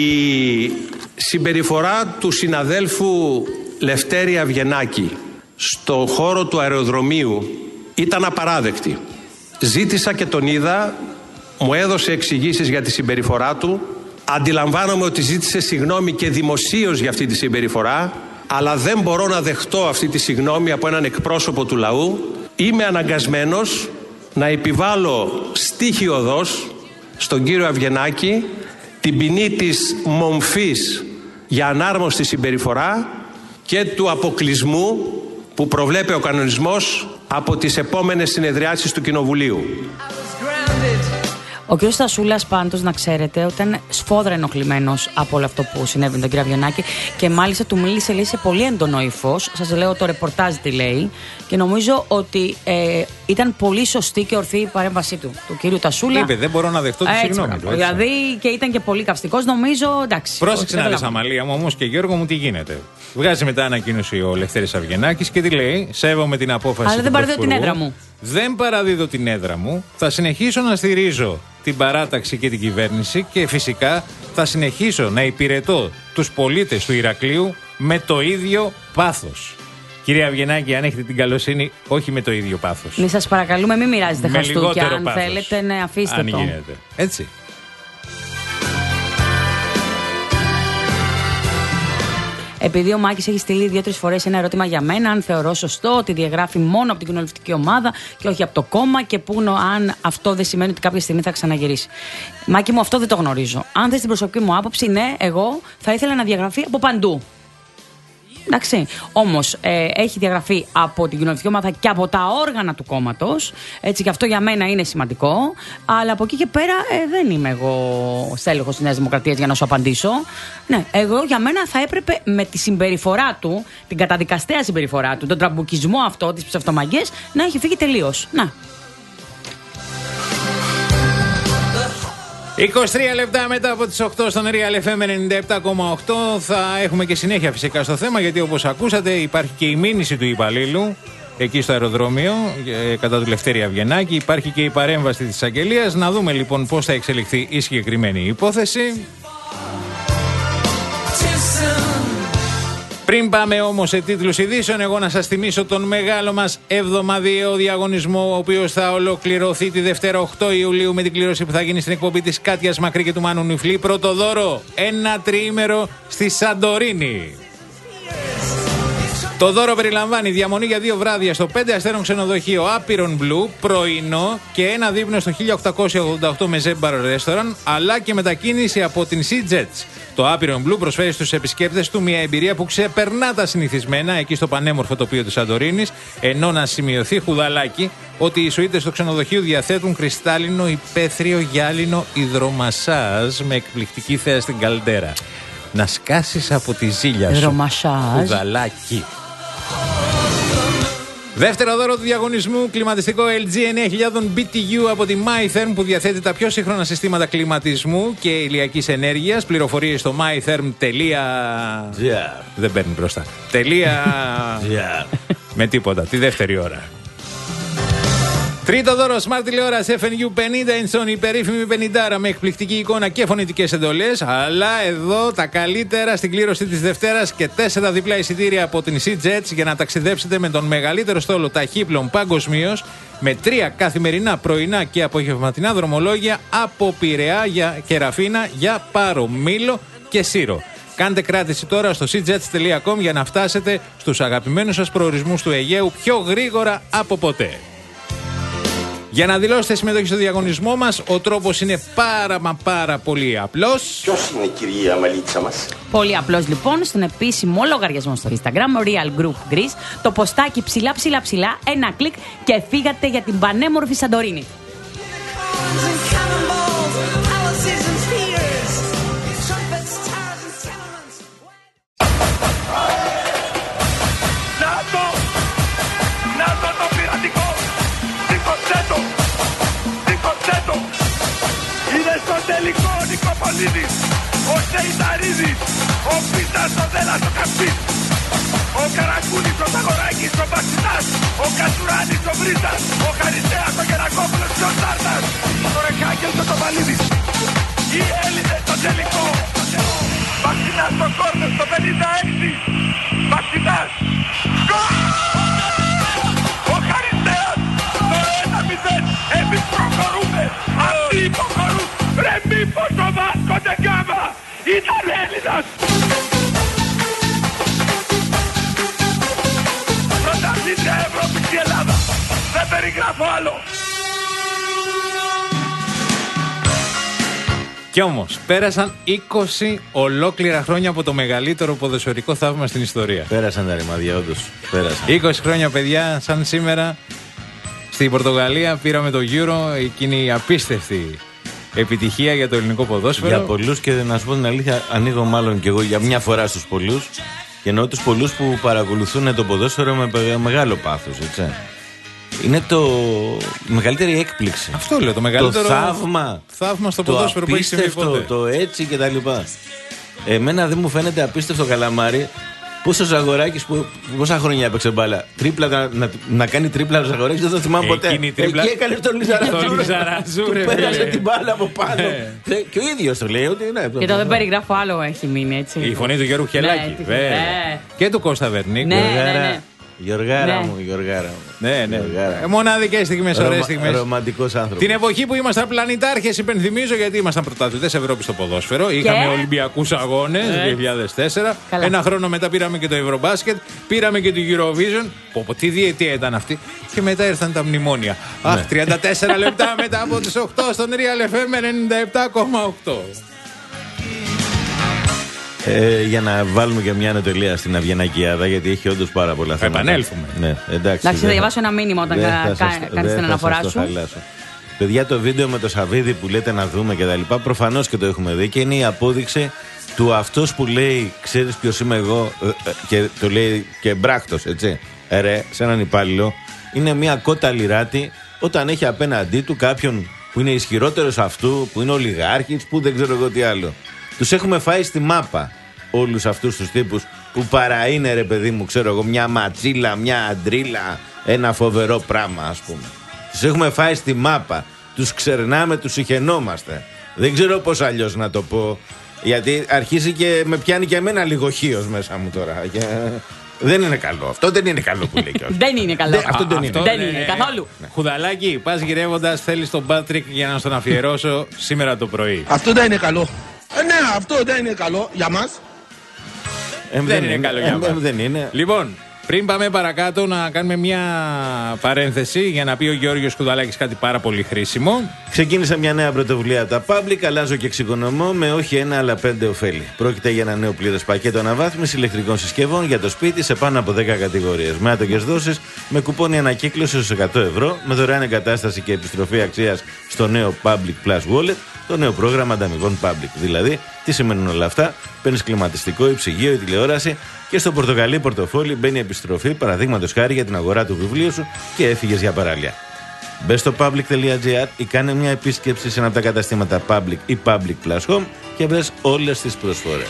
συμπεριφορά του συναδέλφου Λευτέρη Αβγενάκη στο χώρο του αεροδρομίου ήταν απαράδεκτη. Ζήτησα και τον είδα, μου έδωσε εξηγήσεις για τη συμπεριφορά του. Αντιλαμβάνομαι ότι ζήτησε συγγνώμη και δημοσίως για αυτή τη συμπεριφορά, αλλά δεν μπορώ να δεχτώ αυτή τη συγγνώμη από έναν εκπρόσωπο του λαού. Είμαι αναγκασμένος να επιβάλλω στοιχειοδός στον κύριο Αβγενάκη την ποινή της μομφής για ανάρμοστη συμπεριφορά και του αποκλεισμού που προβλέπει ο κανονισμός από τις επόμενες συνεδριάσεις του Κοινοβουλίου. Ο κ. Στασούλας πάντως, να ξέρετε, ότι ήταν σφόδρα ενοχλημένος από όλο αυτό που συνέβη με τον κ. Αβγενάκη και μάλιστα του μίλησε, λέει, σε πολύ έντονο ύφος. Σας λέω το ρεπορτάζ τι λέει και νομίζω ότι ε, ήταν πολύ σωστή και ορθή η παρέμβασή του, του κ. Τασούλα. Είπε, δεν μπορώ να δεχτώ τη συγγνώμη του. Δηλαδή και ήταν και πολύ καυστικός, νομίζω, εντάξει. Πρόσεξε να δεις, Αμαλία μου, όμως και Γιώργο μου, τι γίνεται. Βγάζει μετά ανακοίνωση ο Λευτέρης Αβγενάκης και τι λέει? Σέβομαι την απόφαση. Αλλά δεν παραδίδω την έδρα μου. Δεν παραδίδω την έδρα μου. Θα συνεχίσω να στηρίζω την παράταξη και την κυβέρνηση και φυσικά θα συνεχίσω να υπηρετώ τους πολίτες του Ηρακλείου με το ίδιο πάθος. Κυρία Αβγενάκη, αν έχετε την καλοσύνη, όχι με το ίδιο πάθος. Μη σας παρακαλούμε, μην μοιράζετε με χαστούκια. Αν πάθος. θέλετε, ναι, αφήστε αν το. γίνεται. Έτσι. Επειδή ο Μάκης έχει στείλει δύο-τρεις φορές ένα ερώτημα για μένα, αν θεωρώ σωστό ότι διαγράφει μόνο από την κοινοβουλευτική ομάδα και όχι από το κόμμα και πού αν αυτό δεν σημαίνει ότι κάποια στιγμή θα ξαναγυρίσει. Μάκη μου, αυτό δεν το γνωρίζω. Αν θες την προσωπική μου άποψη, ναι, εγώ θα ήθελα να διαγραφεί από παντού. Εντάξει. Όμως ε, έχει διαγραφεί από την κοινοβουλευτική ομάδα και από τα όργανα του κόμματος. Έτσι, και αυτό για μένα είναι σημαντικό. Αλλά από εκεί και πέρα ε, δεν είμαι εγώ στέλεχος της Νέας Δημοκρατίας για να σου απαντήσω. Ναι, εγώ για μένα θα έπρεπε με τη συμπεριφορά του, την καταδικαστέα συμπεριφορά του, τον τραμπουκισμό αυτό, τις ψευτομαγιές, να έχει φύγει τελείως. Να. είκοσι τρία λεπτά μετά από τις οκτώ στον Real εφ εμ ενενήντα επτά κόμμα οκτώ θα έχουμε και συνέχεια φυσικά στο θέμα, γιατί όπως ακούσατε υπάρχει και η μήνυση του υπαλλήλου εκεί στο αεροδρόμιο ε, κατά του Λευτέρη Αβγενάκη, υπάρχει και η παρέμβαση της εισαγγελίας. Να δούμε λοιπόν πώς θα εξελιχθεί η συγκεκριμένη υπόθεση. Πριν πάμε όμως σε τίτλους ειδήσεων, εγώ να σας θυμίσω τον μεγάλο μας εβδομαδιαίο διαγωνισμό, ο οποίος θα ολοκληρωθεί τη Δευτέρα οκτώ Ιουλίου με την κλήρωση που θα γίνει στην εκπομπή της Κάτιας Μακρύ και του Μάνου Νιφλή. Πρώτο δώρο, ένα τριήμερο στη Σαντορίνη. Το δώρο περιλαμβάνει διαμονή για δύο βράδια στο πέντε αστέρων ξενοδοχείο Apiron Blue, πρωινό και ένα δείπνο στο χίλια οκτακόσια ογδόντα οκτώ με Bar Restaurant, αλλά και μετακίνηση από την SeaJets. Το Apiron Blue προσφέρει στους επισκέπτες του μια εμπειρία που ξεπερνά τα συνηθισμένα εκεί στο πανέμορφο τοπίο της Σαντορίνης, ενώ να σημειωθεί, χουδαλάκι, ότι οι σουίτες στο ξενοδοχείο διαθέτουν κρυστάλλινο, υπαίθριο, γυάλινο υδρομασάζ με εκπληκτική θέα στην καλντέρα. Να σκάσεις από τη ζήλια σου, χουδαλάκι. Δεύτερο δώρο του διαγωνισμού, κλιματιστικό ελ τζι εννιά χιλιάδες μπι τι γιου από τη MyTherm, που διαθέτει τα πιο σύγχρονα συστήματα κλιματισμού και ηλιακής ενέργειας. Πληροφορίες στο mytherm τελεία τζι αρ. Δεν παίρνει μπροστά. Τελεία τζι αρ. Με τίποτα, τη δεύτερη ώρα. Τρίτο δώρο, Smart τηλεόραση εφ εν γιου πενήντα inch, η περίφημη πενήντα με εκπληκτική εικόνα και φωνητικές εντολές. Αλλά εδώ τα καλύτερα στην κλήρωση της Δευτέρας και τέσσερα διπλά εισιτήρια από την SeaJets για να ταξιδέψετε με τον μεγαλύτερο στόλο ταχύπλων παγκοσμίως, με τρία καθημερινά, πρωινά και απογευματινά δρομολόγια από Πειραιά και Ραφίνα για Πάρο, Μήλο και Σύρο. Κάντε κράτηση τώρα στο seajets τελεία com για να φτάσετε στους αγαπημένους σας προορισμούς του Αιγαίου πιο γρήγορα από ποτέ. Για να δηλώσετε συμμετοχή στο διαγωνισμό μας, ο τρόπος είναι πάρα μα πάρα πολύ απλός. Ποιος είναι η κυρία Μαλίτσα μας? Πολύ απλός λοιπόν, στον επίσημο λογαριασμό στο Instagram, Real Group Greece, το ποστάκι ψηλά ψηλά ψηλά, ένα κλικ και φύγατε για την πανέμορφη Σαντορίνη. Τελικό ο Νικοπολίδης, ο Σεϊταρίδης, ο Πίτας, ο Δέλλας, ο Καψής, ο Καρακούνης, ο Παγοράκης, ο Παξιτάς, ο Κατσουράνης, ο Βρύτας, ο Χαριστέας, ο Γερακόπουλος και ο Τάρτας, ο Ρεχάκελ και ο Τοβαλίδης. Οι Έλληνες στο τελικό. Παξιτάς στο κόρνερ στο πενήντα έξι. Παξιτάς. Ο Χαριστέας το ένα μηδέν. Εμείς προχωρούμε. Αυτοί υποχωρούν. Ρε μήπως ο Βάσκο Ντεγκάμα ήταν Έλληνας! Πρωταθλήτρια Ευρώπης η Ελλάδα. Δεν περιγράφω άλλο. Κι όμως πέρασαν είκοσι ολόκληρα χρόνια από το μεγαλύτερο ποδοσφαιρικό θαύμα στην ιστορία. Πέρασαν τα ρημάδια, όντως. Πέρασαν. είκοσι χρόνια, παιδιά, σαν σήμερα στην Πορτογαλία πήραμε το Euro, εκείνη η απίστευτη Επιτυχία για το ελληνικό ποδόσφαιρο. Για πολλούς, και να σου πω την αλήθεια, ανοίγω μάλλον και εγώ για μια φορά στους πολλούς. Και εννοώ τους πολλούς που παρακολουθούν το ποδόσφαιρο με μεγάλο πάθος, έτσι. Είναι το η μεγαλύτερη έκπληξη. Αυτό λέω, το μεγαλύτερο το θαύμα. Θαύμα στο ποδόσφαιρο που έχει συμβεί ποτέ. Το έτσι και τα λοιπά. Εμένα δεν μου φαίνεται απίστευτο καλαμάρι. Πόσο Ζαγοράκης που πόσα χρόνια έπαιξε μπάλα. Τρίπλα, να, να, να κάνει τρίπλα ο Ζαγοράκης δεν το θυμάμαι ποτέ. Τρίπλα... Εκεί έκανε τον Λιζαραζού. Του πέρασε την μπάλα από πάνω. Και ο ίδιος το λέει ότι ναι. Και το δεν περιγράφω άλλο έχει μείνει έτσι. Η φωνή του Γιώργου Χελάκη. Και του Κώστα Βερνίκ. Γιωργάρα ναι. μου, Γιωργάρα μου. Ναι, ναι. Ε, μοναδικές στιγμές, ωραίες στιγμές. Ρομαντικός άνθρωπος. Την εποχή που ήμασταν πλανητάρχες, υπενθυμίζω, γιατί ήμασταν πρωταθλητές Ευρώπης στο ποδόσφαιρο. Και... Είχαμε Ολυμπιακούς αγώνες ε. δύο χιλιάδες τέσσερα. Καλά. Ένα χρόνο μετά πήραμε και το Ευρωμπάσκετ. Πήραμε και το Eurovision. Πω, πω, τι διετία ήταν αυτή. Και μετά ήρθαν τα μνημόνια. Ναι. Αχ, τριάντα τέσσερα λεπτά μετά από τις οκτώ στον Real εφ εμ ενενήντα επτά κόμμα οκτώ. Ε, για να βάλουμε και μια ανατολία στην Αυγενακιάδα, γιατί έχει όντως πάρα πολλά θέματα. Επανέλθουμε. Ναι, εντάξει, εντάξει, θα διαβάσω ένα μήνυμα όταν κάνεις την αναφορά σου. Χαλάσω. Παιδιά, το βίντεο με το Σαββίδι που λέτε να δούμε και τα λοιπά, προφανώς και το έχουμε δει και είναι η απόδειξη του αυτός που λέει, ξέρεις ποιος είμαι εγώ, και το λέει και μπράκτος, έτσι. Ε, ρε, σε έναν υπάλληλο, είναι μια κότα λιράτη όταν έχει απέναντί του κάποιον που είναι ισχυρότερος αυτού, που είναι ολιγάρχης, που δεν ξέρω εγώ τι άλλο. Τους έχουμε φάει στη μάπα όλους αυτούς τους τύπους που παρά είναι, ρε παιδί μου, ξέρω εγώ, μια ματσίλα, μια αντρίλα, ένα φοβερό πράγμα, ας πούμε. Τους έχουμε φάει στη μάπα. Τους ξερνάμε, τους συχαινόμαστε. Δεν ξέρω πώς αλλιώς να το πω, γιατί αρχίζει και με πιάνει και εμένα λίγο χίος μέσα μου τώρα. Και... δεν είναι καλό. Αυτό δεν είναι καλό που λέει κιόλας. Δεν είναι καλό. Δεν, αυτό δεν είναι. Δεν είναι καθόλου. Ναι. Χουδαλάκι, πας γυρεύοντας, θέλεις τον Πάτρικ για να στον αφιερώσω σήμερα το πρωί. Αυτό δεν είναι καλό. Ε, ναι, αυτό δεν είναι καλό για μας. Ε, δεν, δεν είναι, είναι καλό για μας. Ε, δεν είναι. Λοιπόν, πριν πάμε παρακάτω να κάνουμε μια παρένθεση για να πει ο Γιώργος Κουδαλάκης κάτι πάρα πολύ χρήσιμο. Ξεκίνησε μια νέα πρωτοβουλία από τα Public, αλλάζω και εξοικονομώ με όχι ένα αλλά πέντε ωφέλη. Πρόκειται για ένα νέο πλήρες πακέτο αναβάθμιση ηλεκτρικών συσκευών για το σπίτι σε πάνω από δέκα κατηγορίες. Με άτοκες δόσεις, με κουπόνι ανακύκλωση στους εκατό ευρώ, με δωρεάν εγκατάσταση και επιστροφή αξίας στο νέο Public Plus Wallet, το νέο πρόγραμμα ανταμοιβών Public. Δηλαδή, τι σημαίνουν όλα αυτά? Παίρνεις κλιματιστικό, υψυγείο ή τηλεόραση και στο πορτοκαλί πορτοφόλι μπαίνει επιστροφή, παραδείγματος χάρη για την αγορά του βιβλίου σου και έφυγες για παράλια. Μπες στο public.gr ή κάνε μια επίσκεψη σε ένα από τα καταστήματα Public ή Public Plus Home και βρες όλες τις προσφορές.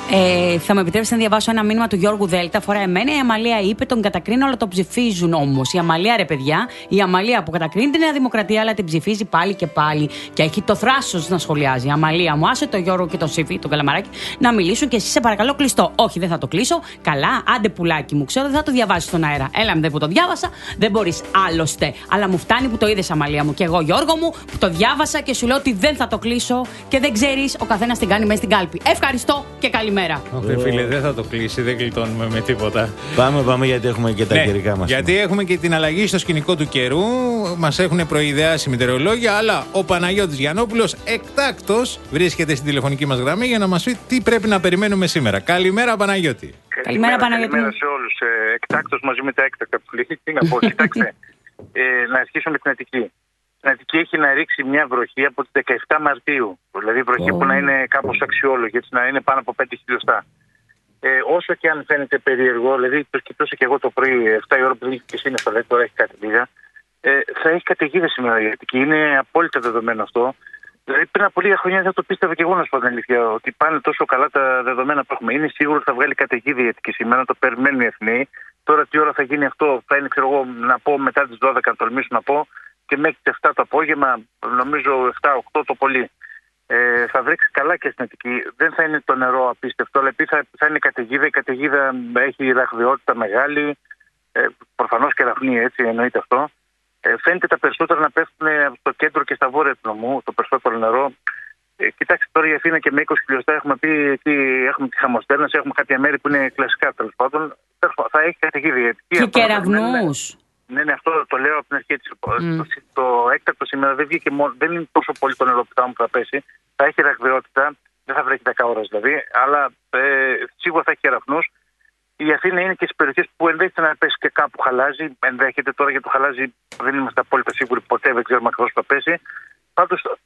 Ε, θα μου επιτρέψετε να διαβάσω ένα μήνυμα του Γιώργου Δέλτα. Αφορά εμένα. Η Αμαλία είπε: τον κατακρίνω, αλλά τον ψηφίζουν όμως. Η Αμαλία, ρε παιδιά, η Αμαλία που κατακρίνει τη Νέα Δημοκρατία, αλλά την ψηφίζει πάλι και πάλι. Και έχει το θράσος να σχολιάζει. Η Αμαλία μου, άσε τον Γιώργο και τον Σύφη, τον Καλαμαράκη, να μιλήσουν και εσύ σε παρακαλώ κλειστό. Όχι, δεν θα το κλείσω. Καλά, άντε πουλάκι μου, ξέρω, δεν θα το διαβάσει στον αέρα. Έλα με που το διάβασα, δεν μπορεί άλλωστε. Αλλά μου φτάνει που το είδε, Αμαλία μου. Και εγώ, Γιώργο μου, που το διάβασα και σου λέω ότι δεν θα το κλείσω και δεν ξέρει, ο καθένα την κάνει μέσα στην κάλπη. Ευχαριστώ και καλημέρα. Όχι, oh. φίλε, δεν θα το κλείσει, δεν γλιτώνουμε με τίποτα. Πάμε, πάμε, γιατί έχουμε και τα ναι, καιρικά μας. Γιατί έχουμε και την αλλαγή στο σκηνικό του καιρού. Μας έχουν προειδεάσει μητερολόγια, αλλά ο Παναγιώτης Γιαννόπουλος εκτάκτος βρίσκεται στην τηλεφωνική μας γραμμή για να μας πει τι πρέπει να περιμένουμε σήμερα. Καλημέρα, Παναγιώτη. Καλημέρα, Παναγιώτη. Καλημέρα σε όλους. Ε, εκτάκτος μαζί με τα έκτακτα που λέει. Τι να πω, κοιτάξτε, ε, να αρχίσω με την Αττική. Στην Αττική έχει να ρίξει μια βροχή από τις δεκαεφτά Μαρτίου. Δηλαδή βροχή oh. που να είναι κάπως αξιόλογη, έτσι να είναι πάνω από πέντε χιλιοστά. Ε, όσο και αν φαίνεται περίεργο, δηλαδή το κοιτούσα και εγώ το πρωί, εφτά η ώρα που είχε και σύννεφα, δηλαδή τώρα έχει κάτι λίγα, ε, θα έχει καταιγίδες σήμερα η Αττική. Είναι απόλυτα δεδομένο αυτό. Δηλαδή πριν από λίγα χρόνια δεν το πίστευα και εγώ, να σου πω την αλήθεια, ότι πάνε τόσο καλά τα δεδομένα που έχουμε. Είναι σίγουρο ότι θα βγάλει καταιγίδη η Αττική σήμερα, το περιμένουν οι εθνοί. Τώρα τι ώρα θα γίνει αυτό, θα είναι, ξέρω εγώ, να πω μετά τις δώδεκα, να τολμήσω να πω. Και μέχρι τις εφτά το απόγευμα, νομίζω εφτά οκτώ το πολύ. Ε, θα βρέξει καλά και στην Αττική. Δεν θα είναι το νερό απίστευτο, αλλά επειδή θα, θα είναι καταιγίδα. Η καταιγίδα έχει ραχδιότητα μεγάλη, ε, προφανώς και ραχνεί, έτσι εννοείται αυτό. Ε, φαίνεται τα περισσότερα να πέφτουν στο κέντρο και στα βόρεια του νομού, το περισσότερο νερό. Ε, κοιτάξτε τώρα η Αθήνα και με είκοσι χιλιοστά έχουμε πει, εκεί έχουμε τη Χαμοστέρναση, έχουμε κάποια μέρη που είναι κλασικά τέλος πάντων. Θα έχει καταιγίδα. Και κεραυνούς. Ναι, ναι, αυτό το λέω από την αρχή. Mm. Το, το έκτακτο σήμερα δεν βγήκε μόνο, δεν είναι τόσο πολύ το νερό που θα πέσει. Θα έχει ραχδιότητα, δεν θα βρέχει δέκα ώρες δηλαδή, αλλά ε, σίγουρα θα έχει κεραυνούς. Η Αθήνα είναι και στις περιοχές που ενδέχεται να πέσει και κάπου χαλάζει. Ενδέχεται τώρα για το χαλάζει, δεν είμαστε απόλυτα σίγουροι ποτέ, δεν ξέρουμε ακριβώς που θα πέσει. Πάντως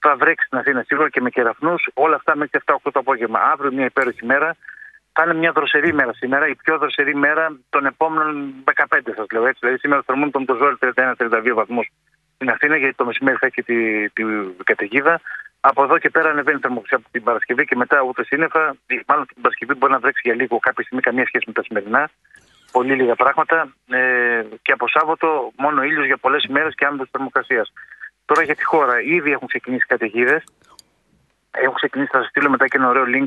Θα βρέξει στην Αθήνα σίγουρα και με κεραυνούς. Όλα αυτά μέχρι εφτά οκτώ το απόγευμα. Αύριο μια υπέροχη μέρα. Θα είναι μια δροσερή μέρα σήμερα. Η πιο δροσερή μέρα των επόμενων δεκαπέντε, σας λέω έτσι. Δηλαδή σήμερα θερμούν τον το ζόρι τριάντα ένα τριάντα δύο βαθμούς στην Αθήνα, γιατί το μεσημέρι θα έχει τη, τη, τη καταιγίδα. Από εδώ και πέρα ανεβαίνει η θερμοκρασία από την Παρασκευή και μετά ούτε σύννεφα. Μάλλον την Παρασκευή μπορεί να βρέξει για λίγο, κάποια στιγμή καμία σχέση με τα σημερινά. Πολύ λίγα πράγματα. Ε, και από Σάββατο μόνο ήλιος για πολλές ημέρες και άνοδος θερμοκρασίας. Τώρα για τη χώρα, ήδη έχουν ξεκινήσει καταιγίδες. Έχουν ξεκινήσει, θα σας στείλω μετά και ένα ωραίο link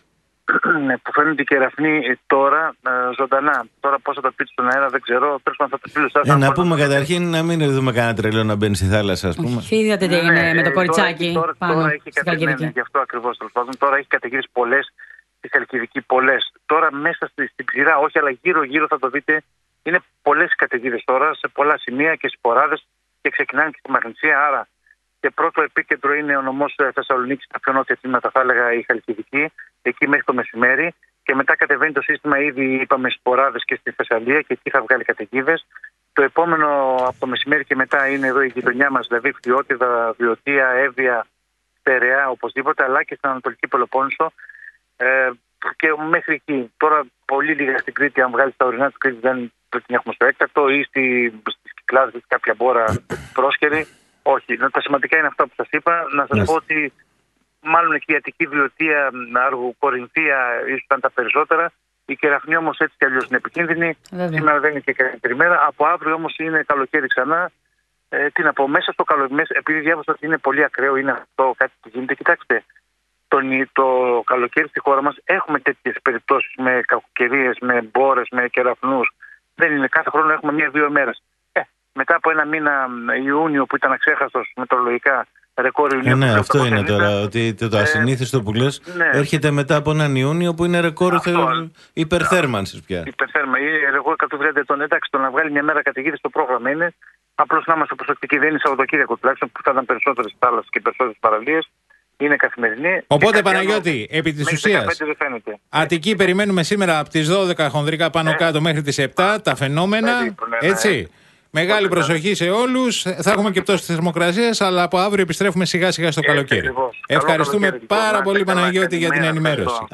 που φαίνονται οι κεραυνοί τώρα ε, ζωντανά. Τώρα πώς θα τα πείτε στον αέρα δεν ξέρω. Πρέπει να θα τα στείλω σας. Ε, να πούμε καταρχήν να μην δούμε κανένα τρελό να μπαίνει στη θάλασσα, ας πούμε. Όχι, είδατε τι έγινε ναι, με το ε, κοριτσάκι τώρα, τώρα, πάνω τώρα έχει στη Χαλκιδική. Γι' αυτό ακριβώς τέλος πάντων. Τώρα έχει καταιγίδες πολλές στη Χαλκιδική, πολλές. Τώρα μέσα στη, στην ξηρά, όχι, αλλά γύρω-γύρω θα το δείτε. Είναι πολλές καταιγίδες τώρα σε πολλά σημεία και σποράδες και ξεκινάνε και στη Μαγνησία. Άρα και πρώτο επίκεντρο είναι ο νομός Θεσσαλονίκης, τα πιο νότια τμήματα, θα έλεγα η Χαλκιδική, εκεί μέχρι το μεσημέρι. Και μετά κατεβαίνει το σύστημα, ήδη είπαμε, σποράδες και στη Θεσσαλία και εκεί θα βγάλει καταιγίδες. Το επόμενο από το μεσημέρι και μετά είναι εδώ η γειτονιά μας, δηλαδή Φθιώτιδα, Βιωτία, Εύβοια, Στερεά, οπωσδήποτε, αλλά και στην Ανατολική Πελοπόννησο. Ε, και μέχρι εκεί. Τώρα πολύ λίγα στην Κρήτη, αν βγάλει τα ορεινά της Κρήτης, δεν την έχουμε στο έκτακτο ή στις Κυκλάδες, κάποια μπόρα πρόσκαιρη. Όχι. Τα σημαντικά είναι αυτά που σας είπα. Να σας yes. πω ότι μάλλον εκεί η Αττική, Βιωτία, Άργου, Κορινθία ίσως ήταν τα περισσότερα. Η κεραυνή όμως έτσι κι αλλιώς είναι επικίνδυνη. Βέβαια. Σήμερα δεν είναι και καλύτερη μέρα. Από αύριο όμως είναι καλοκαίρι ξανά. Ε, τι να πω, μέσα στο καλοκαίρι, επειδή διάβασα ότι είναι πολύ ακραίο, είναι αυτό κάτι που γίνεται. Κοιτάξτε, το, το καλοκαίρι στη χώρα μας έχουμε τέτοιες περιπτώσεις με κακοκαιρίες, με μπόρες, με κεραυνούς. Δεν είναι, κάθε χρόνο έχουμε μία-δύο ημέρες. Ε, μετά από ένα μήνα Ιούνιο που ήταν αξέχαστος μετεωρολογικά, ρεκόρ Ιουνίου. Ε, ναι, αυτό είναι τώρα. Ότι το, το ασυνήθιστο που λες ναι. έρχεται μετά από έναν Ιούνιο που είναι ρεκόρ υπερθέρμανσης πια. Υπερθέρμα. Εγώ εκατόν τριάντα ετών. Εντάξει, το να βγάλει μια μέρα καταιγίδη στο πρόγραμμα είναι. Απλώς να είμαστε προσεκτικοί. Δεν είναι Σαββατοκύριακο τουλάχιστον που θα ήταν περισσότερες θάλασσες και περισσότερες παραλίες. Είναι καθημερινή. Οπότε, Παναγιώτη, επί της ουσίας, Αττική περιμένουμε σήμερα από τις δώδεκα χονδρικά πάνω ε. κάτω μέχρι τις επτά τα φαινόμενα. Περίπου, ναι, έτσι. Ναι. Μεγάλη προσοχή σε όλους. Θα έχουμε και πτώση της θερμοκρασίας, αλλά από αύριο επιστρέφουμε σιγά σιγά στο καλοκαίρι. Ευχαριστούμε πάρα πολύ, Παναγιώτη, για την ενημέρωση.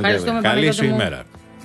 Καλή σου ημέρα.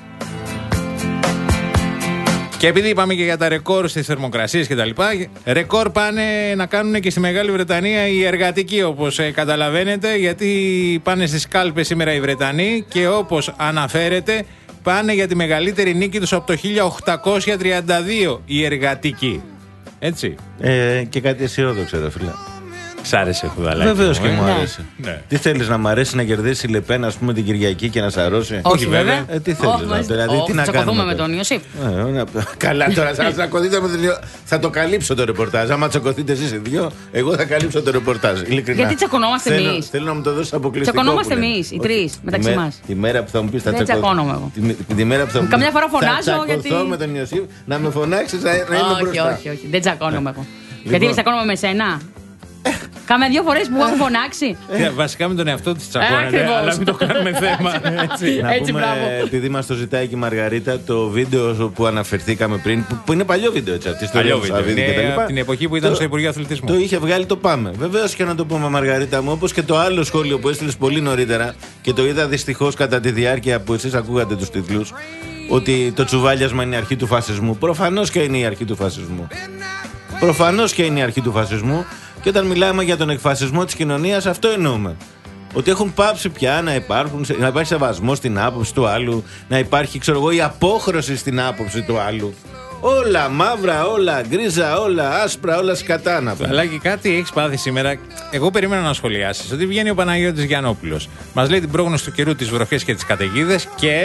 Και επειδή είπαμε και για τα ρεκόρ στις θερμοκρασίες και τα λοιπά, ρεκόρ πάνε να κάνουν και στη Μεγάλη Βρετανία οι εργατικοί, όπως ε, καταλαβαίνετε, γιατί πάνε στις κάλπες σήμερα οι Βρετανοί και όπως αναφέρεται πάνε για τη μεγαλύτερη νίκη τους από το χίλια οκτακόσια τριάντα δύο οι εργατικοί. Έτσι. Ε, και κάτι αισιόδοξο, ρε φίλε. Σ' άρεσε, Χουδαλάκη. Βεβαίως και μου άρεσε. Ναι. Τι θέλεις, να μ' αρέσει να κερδίσει η Λεπέν, ας πούμε, την Κυριακή και να σαρώσει? Όχι, βέβαια. Ε, τι θέλεις, oh, δηλαδή, oh, τι να κάνουμε. Θα με τον Ιωσήφ. Ε, καλά, τώρα θα τσακωθείτε με τον Ιωσήφ. Θα το καλύψω το ρεπορτάζ. Άμα τσακωθείτε εσείς οι δυο, εγώ θα καλύψω το ρεπορτάζ. Ειλικρινά. Γιατί τσακωνόμαστε εμείς? Θέλω να μου το δώσεις αποκλειστικό. Τσακωνόμαστε εμείς, οι τρεις μεταξύ μας. Τη μέρα που θα μου πεις θα τσακώνομαι εγώ. Καμιά φορά φωνάζω γιατί. Θα με τον Ιωσήφ να με φωνάξεις να είμαι μπροστά. Όχι, όχι, όχι. Δεν τσακώνομαι εγώ. Γιατί τσακώνομαι με σένα? Κάμε δύο φορές που έχουν φωνάξει. Ε, βασικά με τον εαυτό της τσακώνεται, αλλά μην το κάνουμε θέμα. Έτσι, να πούμε, επειδή μας το ζητάει και η Μαργαρίτα, το βίντεο που αναφερθήκαμε πριν, που, που είναι παλιό βίντεο, έτσι, αυτή παλιό βίντεο, είναι από την εποχή που ήταν το, στο Υπουργείο Αθλητισμού. Το είχε βγάλει το Πάμε. Βεβαίως και να το πούμε, Μαργαρίτα μου, όπως και το άλλο σχόλιο που έστειλες πολύ νωρίτερα και το είδα δυστυχώς κατά τη διάρκεια που εσείς ακούγατε τους τίτλους, ότι το τσουβάλιασμα είναι η αρχή του φασισμού. Προφανώς και είναι η αρχή του φασισμού. Προφανώς και είναι η αρχή του φασισμού. Και όταν μιλάμε για τον εκφασισμό της κοινωνίας, αυτό εννοούμε. Ότι έχουν πάψει πια να, υπάρχουν, να υπάρχει σεβασμός στην άποψη του άλλου, να υπάρχει, ξέρω εγώ, η απόχρωση στην άποψη του άλλου. Όλα μαύρα, όλα γκρίζα, όλα άσπρα, όλα σκατάνα. Αλλά και κάτι έχεις πάθει σήμερα. Εγώ περίμενα να σχολιάσεις ότι βγαίνει ο Παναγιώτης Γιαννόπουλος. Μας λέει την πρόγνωση του καιρού, τις βροχές και τις καταιγίδες και.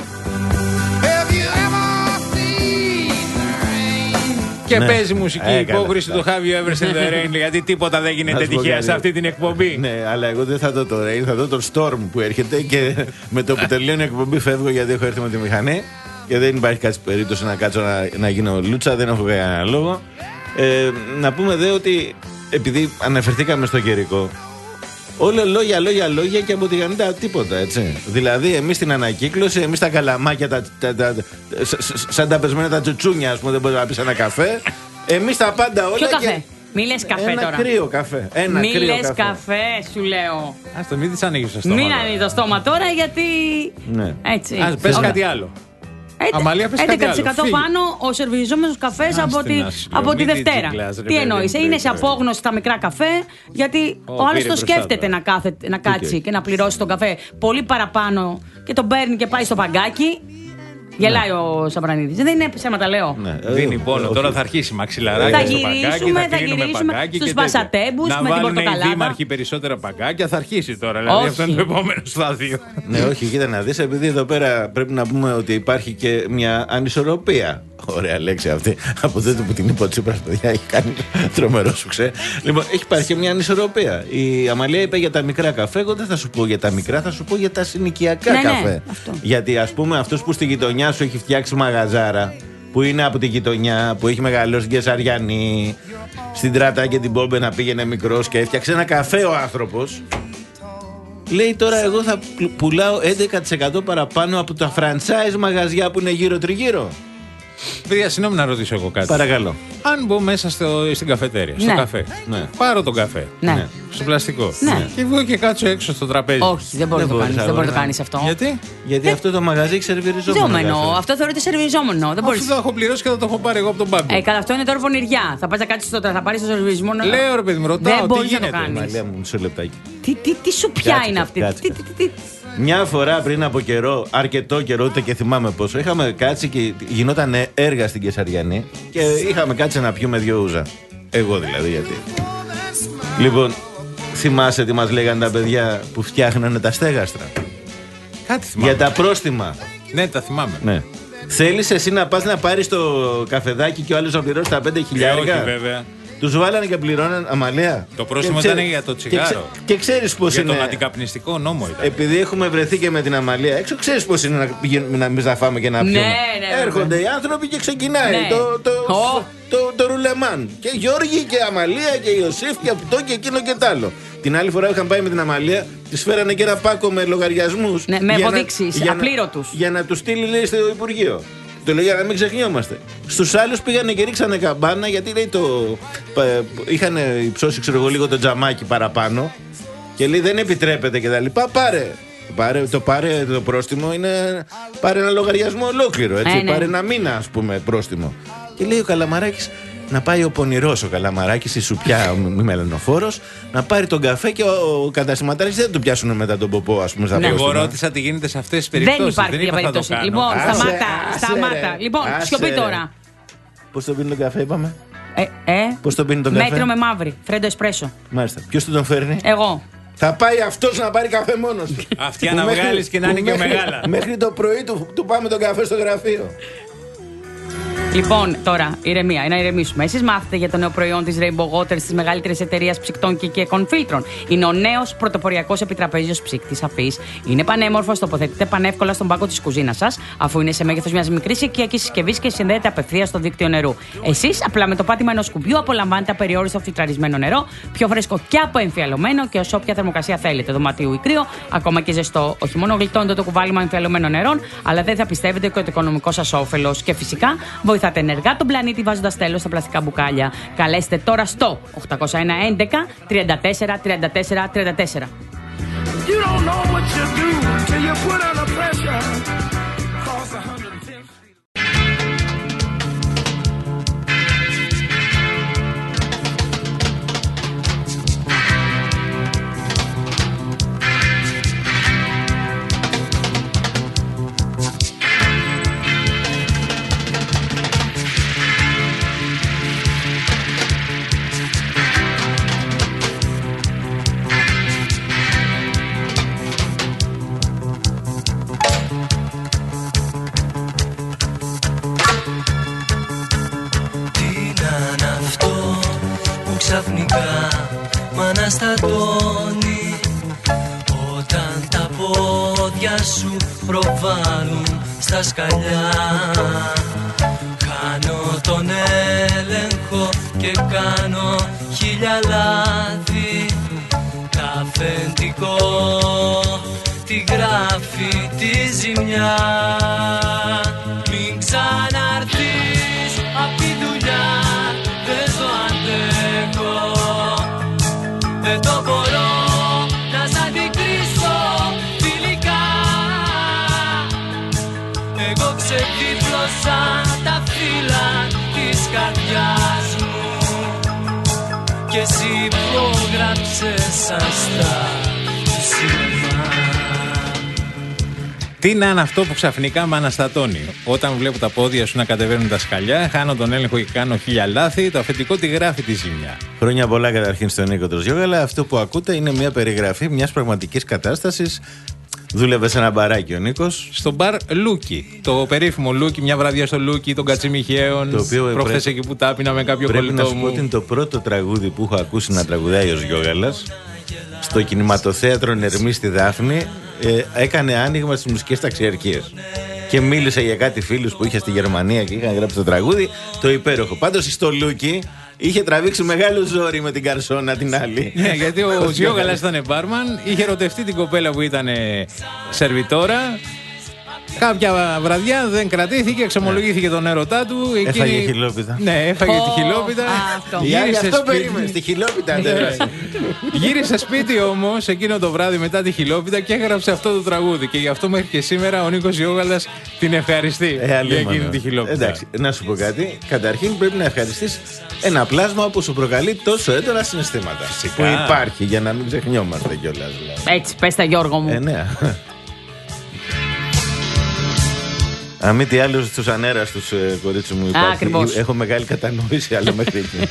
Και ναι. παίζει μουσική ε, υπόκριση του Have You Ever Seen the Rain, γιατί τίποτα δεν γίνεται τυχαία σε αυτή την εκπομπή. Ναι, αλλά εγώ δεν θα δω το Rain, θα δω το Storm που έρχεται και με το που τελειώνει η εκπομπή φεύγω, γιατί έχω έρθει με τη μηχανή και δεν υπάρχει κάτι περίπτωση να κάτσω να, να γίνω λούτσα, δεν έχω κανένα λόγο. Ε, να πούμε δε ότι επειδή αναφερθήκαμε στο καιρικό, όλα λόγια, λόγια, λόγια και από τη Γανίτα τίποτα, έτσι. Δηλαδή, εμείς την ανακύκλωση, εμείς τα καλαμάκια, τα, τα, τα, τα, σαν τα πεσμένα τα τσουτσούνια, ας πούμε, δεν μπορεί να πεις ένα καφέ. Εμείς τα πάντα όλα. Ποιο και... καφέ? Μη λες καφέ ένα τώρα. κρύο καφέ. Ένα Μη κρύο λες καφέ. καφέ, σου λέω. Ας το μην της ανοίγεις το στόμα. Μην τώρα. ανοίγεις το στόμα τώρα γιατί. Ναι. Έτσι. Ας πες Ωραία. κάτι άλλο. Έντε- Αμαλία, πες κάτι έντεκα τοις εκατό άλλο. πάνω ο σερβιριζόμενος καφές από, τη, να σου λέω, από τη μην την Δευτέρα. τζιγκλάς, ρε Τι παιδί εννοείς, μου, είναι ρε σε παιδί. απόγνωση τα μικρά καφέ, γιατί Ω, ο άλλος πήρε το μπροστά σκέφτεται τώρα. να, κάθεται, να κάτσει και να πληρώσει τον καφέ πολύ παραπάνω και τον παίρνει και πάει στο παγκάκι. Γελάει ο Σαμπρανίδης. Δεν είναι ψέματα, λέω. Ναι. Δίνει πόνο. Τώρα θα αρχίσει μαξιλαράκι Θα στο γυρίσουμε, παγκάκι, θα κλείνουμε γυρίσουμε παγκάκι στους και τέτοια. βασατέμπους Να με την βάλουν οι πορτοκαλάδα. δήμαρχοι περισσότερα παγκάκια, θα αρχίσει τώρα. Δηλαδή Όχι. αυτό είναι το επόμενο στάδιο. Ναι, όχι, κοίτα να δεις, επειδή εδώ πέρα πρέπει να πούμε ότι υπάρχει και μια ανισορροπία. Ωραία λέξη αυτή. Από τότε που την είπε ο Τσίπρας, παιδιά, έχει κάνει τρομερό σουξέ. Λοιπόν, έχει υπάρχει και μια ανισορροπία. Η Αμαλία είπε για τα μικρά καφέ. Εγώ δεν θα σου πω για τα μικρά, θα σου πω για τα συνοικιακά Ναι, ναι, καφέ. αυτό. Γιατί ας πούμε αυτός που στη γειτονιά σου έχει φτιάξει μαγαζάρα, που είναι από τη γειτονιά, που έχει μεγαλώσει στην Κεσαριανή, στην Τράτα και την Πόμπε πήγαινε μικρός και έφτιαξε ένα καφέ ο άνθρωπος. Λέει τώρα εγώ θα πουλάω έντεκα τοις εκατό παραπάνω από τα franchise μαγαζιά που είναι γύρω τριγύρω. Παιδιά, συγγνώμη να ρωτήσω εγώ κάτι. Παρακαλώ. Αν μπω μέσα στο, στην καφετέρια, στο Ναι. καφέ, Ναι. πάρω τον καφέ Ναι. στο πλαστικό Ναι. και βγω και κάτσω έξω στο τραπέζι. Όχι, δεν μπορεί να το μπορείς, κάνεις, δεν μπορεί να το αγόρι. κάνεις αυτό. Γιατί? Γιατί αυτό το μαγαζί έχει σερβιριζόμενο. Σερβιριζόμενο. καφέ. Αυτό θεωρείται σερβιριζόμενο. Δεν μπορείς. Αυτό το έχω πληρώσει και θα το έχω πάρει εγώ από τον πάγκο. Ε, καλά, αυτό είναι τώρα πονηριά. Θα πας να κάτσεις στο θα πάρεις το σερβιρισμό. να- Λέω ρε παιδί μου, ρωτάω Δεν τι μπορείς να το γίνεται. κάνεις. Μαλία μου, μισό λεπτάκι. Τι, τι, τι σου πια Κάτσε, είναι αυτή. κάτσε, Τι, τι, τι, τι. Μια φορά πριν από καιρό, αρκετό καιρό, ούτε και θυμάμαι πόσο, είχαμε κάτσει και γινόταν έργα στην Κεσαριανή και είχαμε κάτσει να πιούμε δυο ούζα. Εγώ δηλαδή, γιατί. Λοιπόν, θυμάσαι τι μας λέγανε τα παιδιά που φτιάχνανε τα στέγαστρα? Κάτι θυμάμαι. Για τα πρόστιμα. Ναι, τα θυμάμαι. Ναι. Θέλεις εσύ να πας να πάρεις το καφεδάκι και ο άλλος να πληρώσει τα πέντε Ε, χιλιάρικα? όχι βέβαια. Τους βάλανε και πληρώναν, Αμαλία. Το πρόστιμο Και ήταν ξέρει- για το και τσιγάρο. ξέ- Και ξέρεις πώς Για είναι. τον αντικαπνιστικό νόμο ήταν. Επειδή έχουμε βρεθεί και με την Αμαλία έξω, ξέρεις πώς είναι να πηγαίνουμε να εμείς να φάμε και να Ναι, πιούμε. ναι, Έρχονται ναι. οι άνθρωποι και ξεκινάει Ναι. το, το, Ω. το, το, ρουλεμάν. Και Γιώργη και Αμαλία και Ιωσήφ και αυτό και εκείνο και τ' άλλο. Την άλλη φορά είχαν πάει με την Αμαλία, τη φέρανε και ένα πάκο με λογαριασμούς. Ναι, με για να- αποδείξεις, για να- απλήρωτους. Για να του στείλει, λέει, στο Υπουργείο. Το λέει για να μην ξεχνιόμαστε. Στους άλλους πήγανε και ρίξανε καμπάνα γιατί λέει το. πα- είχαν υψώσει, ξέρω εγώ, λίγο το τζαμάκι παραπάνω. Και λέει δεν επιτρέπεται και τα λοιπά. Πάρε. Πάρε, το πάρε το πρόστιμο είναι. Πάρε ένα λογαριασμό ολόκληρο. Έτσι. Ε, ναι. Πάρε ένα μήνα, ας πούμε, πρόστιμο. Και λέει ο Καλαμαράκης να πάει ο πονηρός ο Καλαμαράκης, η σουπιά, ο μη μελανοφόρος, να πάρει τον καφέ και ο, ο κατασηματάρχης δεν του πιάσουν μετά τον ποπό, ας πούμε, στα Ναι. Εγώ πρόστιμα. ρώτησα τι γίνεται σε αυτές τις περιπτώσεις. Δεν υπάρχει είπα τέτοια θα το περίπτωση. κάνω. Λοιπόν, Άσε, σταμάτα. άσε, Σταμάτα. ρε. Λοιπόν, Άσε, σιωπή ρε. τώρα. Πώς τον πίνει τον καφέ, είπαμε. Ε, ε, Πώς τον πίνει τον καφέ. μέτρο με μαύρη. Φρέντο εσπρέσο. Μάλιστα. Ποιος του τον φέρνει. Εγώ. Θα πάει αυτός να πάρει καφέ μόνος του. Αυτιά Που να μέχρι- βγάλεις και να είναι που και μέχρι- μεγάλα. Μέχρι το πρωί του, του πάμε τον καφέ στο γραφείο. Λοιπόν, τώρα, ηρεμία, να ηρεμήσουμε. Εσείς μάθετε για το νέο προϊόν της Rainbow Waters, της μεγαλύτερης εταιρείας ψυκτών και οικιακών φίλτρων. Είναι ο νέος πρωτοποριακός επιτραπέζιος ψύκτης αφής. Είναι πανέμορφος, τοποθετείται πανεύκολα στον πάγκο της κουζίνας σας, αφού είναι σε μέγεθος μιας μικρής οικιακής συσκευής και συνδέεται απευθείας στο δίκτυο νερού. Εσείς, απλά με το πάτημα ενός κουμπιού, απολαμβάνετε απεριόριστο φιλτραρισμένο νερό, πιο φρέσκο και αποεμφιαλωμένο και ως όποια θερμοκρασία θέλετε. Δωματίου ή κρύο, ακόμα και ζεστό. Όχι μόνο γλιτώνετε το κουβάλιμα εμφιαλωμένων νερών, αλλά δεν θα πιστεύετε και το οικονομικό σας όφελος. Και φυσικά βοηθάτε ενεργά τον πλανήτη βάζοντας τέλος στα πλαστικά μπουκάλια. Καλέστε τώρα στο οκτώ ένα ένα τριάντα τέσσερα τριάντα τέσσερα τριάντα τέσσερα. You don't know what you do till you put under pressure. Cross a hundred and ten feet. ξαφνικά μ' αναστατώνει όταν τα πόδια σου προβάλλουν στα σκαλιά. Χάνω τον έλεγχο και κάνω χίλια λάθη. Τα αφεντικό τη γράφει τη ζημιά. Μην ξαναρθείς απ' τη δουλειά, δεν το αντέχω. δεν το μπορώ να σ' αντικρίσω φιλικά. Εγώ ξεδίπλωσα τα φύλλα της καρδιάς μου και εσύ υπόγραψες αστά του σινεμά. Τι να είναι αυτό που ξαφνικά με αναστατώνει? Όταν βλέπω τα πόδια σου να κατεβαίνουν τα σκαλιά, χάνω τον έλεγχο και κάνω χίλια λάθη, το αφεντικό τη γράφει τη ζημιά. Χρόνια πολλά καταρχήν στον Νίκο Τροζιόγαλα. Αυτό που ακούτε είναι μια περιγραφή μιας πραγματικής κατάστασης. Δούλευε σε ένα μπαράκι ο Νίκος. Στο μπαρ Λούκι. Το περίφημο Λούκι, μια βραδιά στο Λούκι των Κατσιμιχαίων. Το οποίο προχθές πρέ... εκεί που τάπινα με κάποιο πρέπει κολλητό να σου μου. πω ότι είναι το πρώτο τραγούδι που έχω ακούσει να τραγουδάει ο Ζιόγαλας. Στο κινηματοθέατρο Νερμή στη Δάφνη. Ε, έκανε άνοιγμα στις μουσικές ταξιαρχίες. Και μίλησε για κάτι φίλους που είχε στη Γερμανία και είχαν γράψει το τραγούδι. Το υπέροχο. Πάντως στο Λούκι είχε τραβήξει μεγάλο ζόρι με την καρσόνα την άλλη. Ναι, γιατί ο Ζιόγαλας ήταν μπάρμαν, είχε ερωτευτεί την κοπέλα που ήταν σερβιτόρα. Κάποια βραδιά δεν κρατήθηκε, εξομολογήθηκε τον έρωτά του. Εκείνη... Έφαγε χιλόπιτα. Ναι, έφαγε oh, τη χιλόπιτα. Αυτό. Γύρισε αυτό σπίτι... περίμενε, στη χιλόπιτα αντέδρασε. Γύρισε σπίτι όμως εκείνο το βράδυ μετά τη χιλόπιτα και έγραψε αυτό το τραγούδι. Και γι' αυτό μέχρι και σήμερα ο Νίκος Ζιόγαλας την ευχαριστεί ε, για εκείνη τη χιλόπιτα. Εντάξει, να σου πω κάτι. Καταρχήν πρέπει να ευχαριστείς ένα πλάσμα που σου προκαλεί τόσο έντονα συναισθήματα. Φυσικά. Που υπάρχει για να μην ξεχνιόμαστε κιόλας. Έτσι, πες τα Γιώργο μου. Ε, ναι. Αν μη τι άλλο στους ανέραστους, ε, κορίτσι μου, υπάρχει. Έχω μεγάλη κατανόηση, αλλά μέχρι εκεί.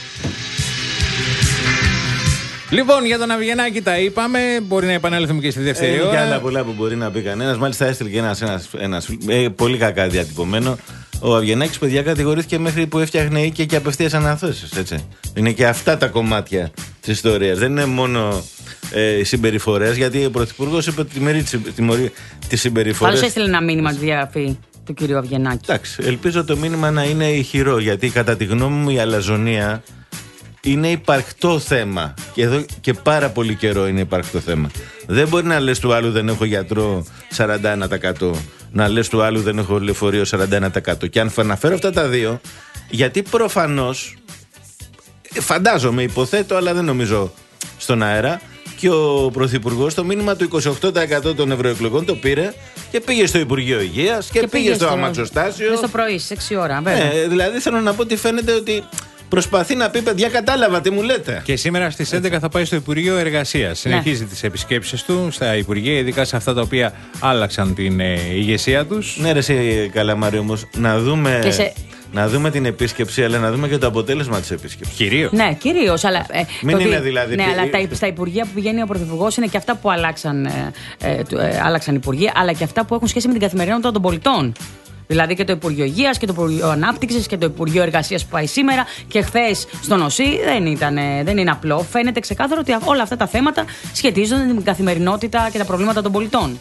Λοιπόν, για τον Αβγενάκη τα είπαμε. Μπορεί να επανέλθουμε και στη δεύτερη ε, ώρα. Και άλλα πολλά που μπορεί να πει κανένας. Μάλιστα έστειλε και ένας, ένας, ένας ε, πολύ κακά διατυπωμένο. Ο Αβγενάκης, παιδιά, κατηγορήθηκε μέχρι που έφτιαχνε οίκια και απευθείας αναθέσεις. Έτσι. Είναι και αυτά τα κομμάτια της ιστορίας. Δεν είναι μόνο ε, οι συμπεριφορές, γιατί ο Πρωθυπουργός είπε ότι τιμωρεί τις συμπεριφορές. Πάντως έστειλε ένα μήνυμα τη διαγραφή του κυρίου Αβγενάκη. Εντάξει, ελπίζω το μήνυμα να είναι ηχηρό, γιατί κατά τη γνώμη μου η αλαζονία είναι υπαρκτό θέμα. Και εδώ και πάρα πολύ καιρό είναι υπαρκτό θέμα. Δεν μπορεί να λες του άλλου δεν έχω γιατρό σαράντα ένα τοις εκατό, να λες του άλλου δεν έχω λεωφορείο σαράντα ένα τοις εκατό. Και αν αναφέρω αυτά τα δύο, γιατί προφανώς, φαντάζομαι, υποθέτω, αλλά δεν νομίζω στον αέρα, και ο Πρωθυπουργός το μήνυμα του είκοσι οκτώ τοις εκατό των ευρωεκλογών το πήρε και πήγε στο Υπουργείο Υγείας και, και πήγε, πήγε στο, στο αμαξοστάσιο. Και στο πρωί, στις έξι ώρα, βέβαια. Ναι, δηλαδή θέλω να πω ότι φαίνεται ότι προσπαθεί να πει, παιδιά, κατάλαβα τι μου λέτε. Και σήμερα στις έντεκα θα πάει στο Υπουργείο Εργασίας. Συνεχίζει ναι. τις επισκέψεις του στα Υπουργεία, ειδικά σε αυτά τα οποία άλλαξαν την ε, ηγεσία τους. Ναι, ρε, εσύ, Καλαμάρη, όμως, να δούμε. Σε... Να δούμε την επίσκεψη, αλλά να δούμε και το αποτέλεσμα της επίσκεψης. Κυρίως. Ναι, κυρίως. Αλλά, ε, Μην είναι δηλαδή. Ναι, πι... αλλά τα, στα υπουργεία που πηγαίνει ο Πρωθυπουργός είναι και αυτά που αλλάξαν, ε, ε, ε, άλλαξαν υπουργεία, αλλά και αυτά που έχουν σχέση με την καθημερινότητα των πολιτών. Δηλαδή και το Υπουργείο Υγείας και το Υπουργείο Ανάπτυξης και το Υπουργείο Εργασίας που πάει σήμερα και χθες στο ΝΟΣΥ. Δεν, ήταν, δεν είναι απλό. Φαίνεται ξεκάθαρο ότι όλα αυτά τα θέματα σχετίζονται με την καθημερινότητα και τα προβλήματα των πολιτών.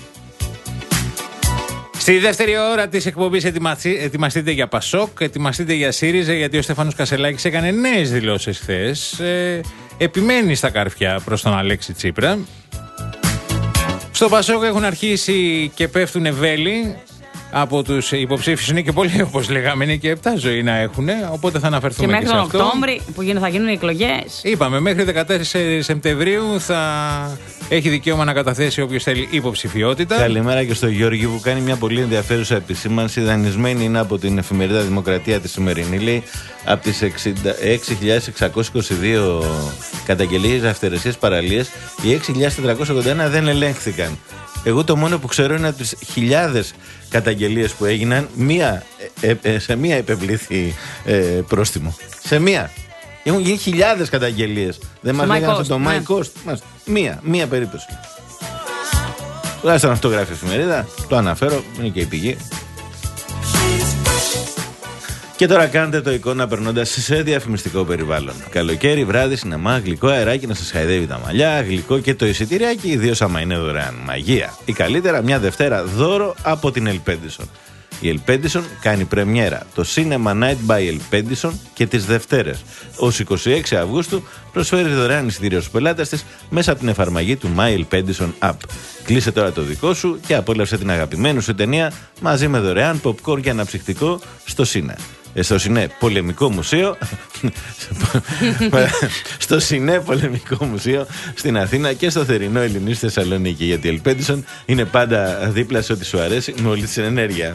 Στη δεύτερη ώρα της εκπομπής ετοιμαστείτε για Πασόκ, ετοιμαστείτε για ΣΥΡΙΖΑ, γιατί ο Στέφανος Κασελάκης έκανε νέες δηλώσεις χθες. Ε, επιμένει στα καρφιά προς τον Αλέξη Τσίπρα. Στο Πασόκ έχουν αρχίσει και πέφτουν βέλη από τους υποψήφιους. Είναι και πολλοί, όπως λέγαμε, είναι και επτά ζωή να έχουν. Οπότε θα αναφερθούμε και, και σε αυτό. μέχρι τον Οκτώβρη που θα γίνουν οι εκλογές. Είπαμε, μέχρι δεκατέσσερις Σεπτεμβρίου θα έχει δικαίωμα να καταθέσει όποιος θέλει υποψηφιότητα. Καλημέρα και στο Γιώργη που κάνει μια πολύ ενδιαφέρουσα επισήμανση. Δανεισμένη είναι από την εφημερίδα Δημοκρατία τη σημερινή. Λέει από τις έξι χιλιάδες εξακόσιες είκοσι δύο καταγγελίες αυτερεσίες παραλίες, οι έξι χιλιάδες τετρακόσιες ογδόντα ένα δεν ελέγχθηκαν. Εγώ το μόνο που ξέρω είναι από τις χιλιάδες καταγγελίες που έγιναν, μία, ε, ε, σε μία επευλήθη ε, πρόστιμο. Σε μία. Έχουν γίνει χιλιάδες καταγγελίες. Δεν μας λέγανε στο My Cost. Μία, μία περίπτωση. Τουλάχιστον αυτό γράφει η εφημερίδα. Το αναφέρω, είναι και η πηγή. Και τώρα κάντε το εικόνα περνώντας σε διαφημιστικό περιβάλλον. Καλοκαίρι, βράδυ, σινεμά, γλυκό αεράκι να σας χαϊδεύει τα μαλλιά, γλυκό και το εισιτηριάκι, ιδίως άμα είναι δωρεάν. Μαγεία. Ή καλύτερα, μια Δευτέρα δώρο από την Ελπέντισον. Η Ελπέντισον κάνει πρεμιέρα το Cinema Night by Ελπέντισον και τις Δευτέρες. Ως είκοσι έξι Αυγούστου προσφέρει δωρεάν εισιτήριο στους πελάτες της μέσα από την εφαρμογή του My Ελπέντισον App. Κλείσε τώρα το δικό σου και απόλαυσε την αγαπημένη σου ταινία μαζί με δωρεάν popcorn και αναψυκτικό στο Cine. στο Σινέ Πολεμικό Μουσείο. Στο Σινέ Πολεμικό Μουσείο στην Αθήνα και στο θερινό Ελληνί στη Θεσσαλονίκη. Γιατί η Ελπέντισον είναι πάντα δίπλα σε ό,τι σου αρέσει με όλη την ενέργεια.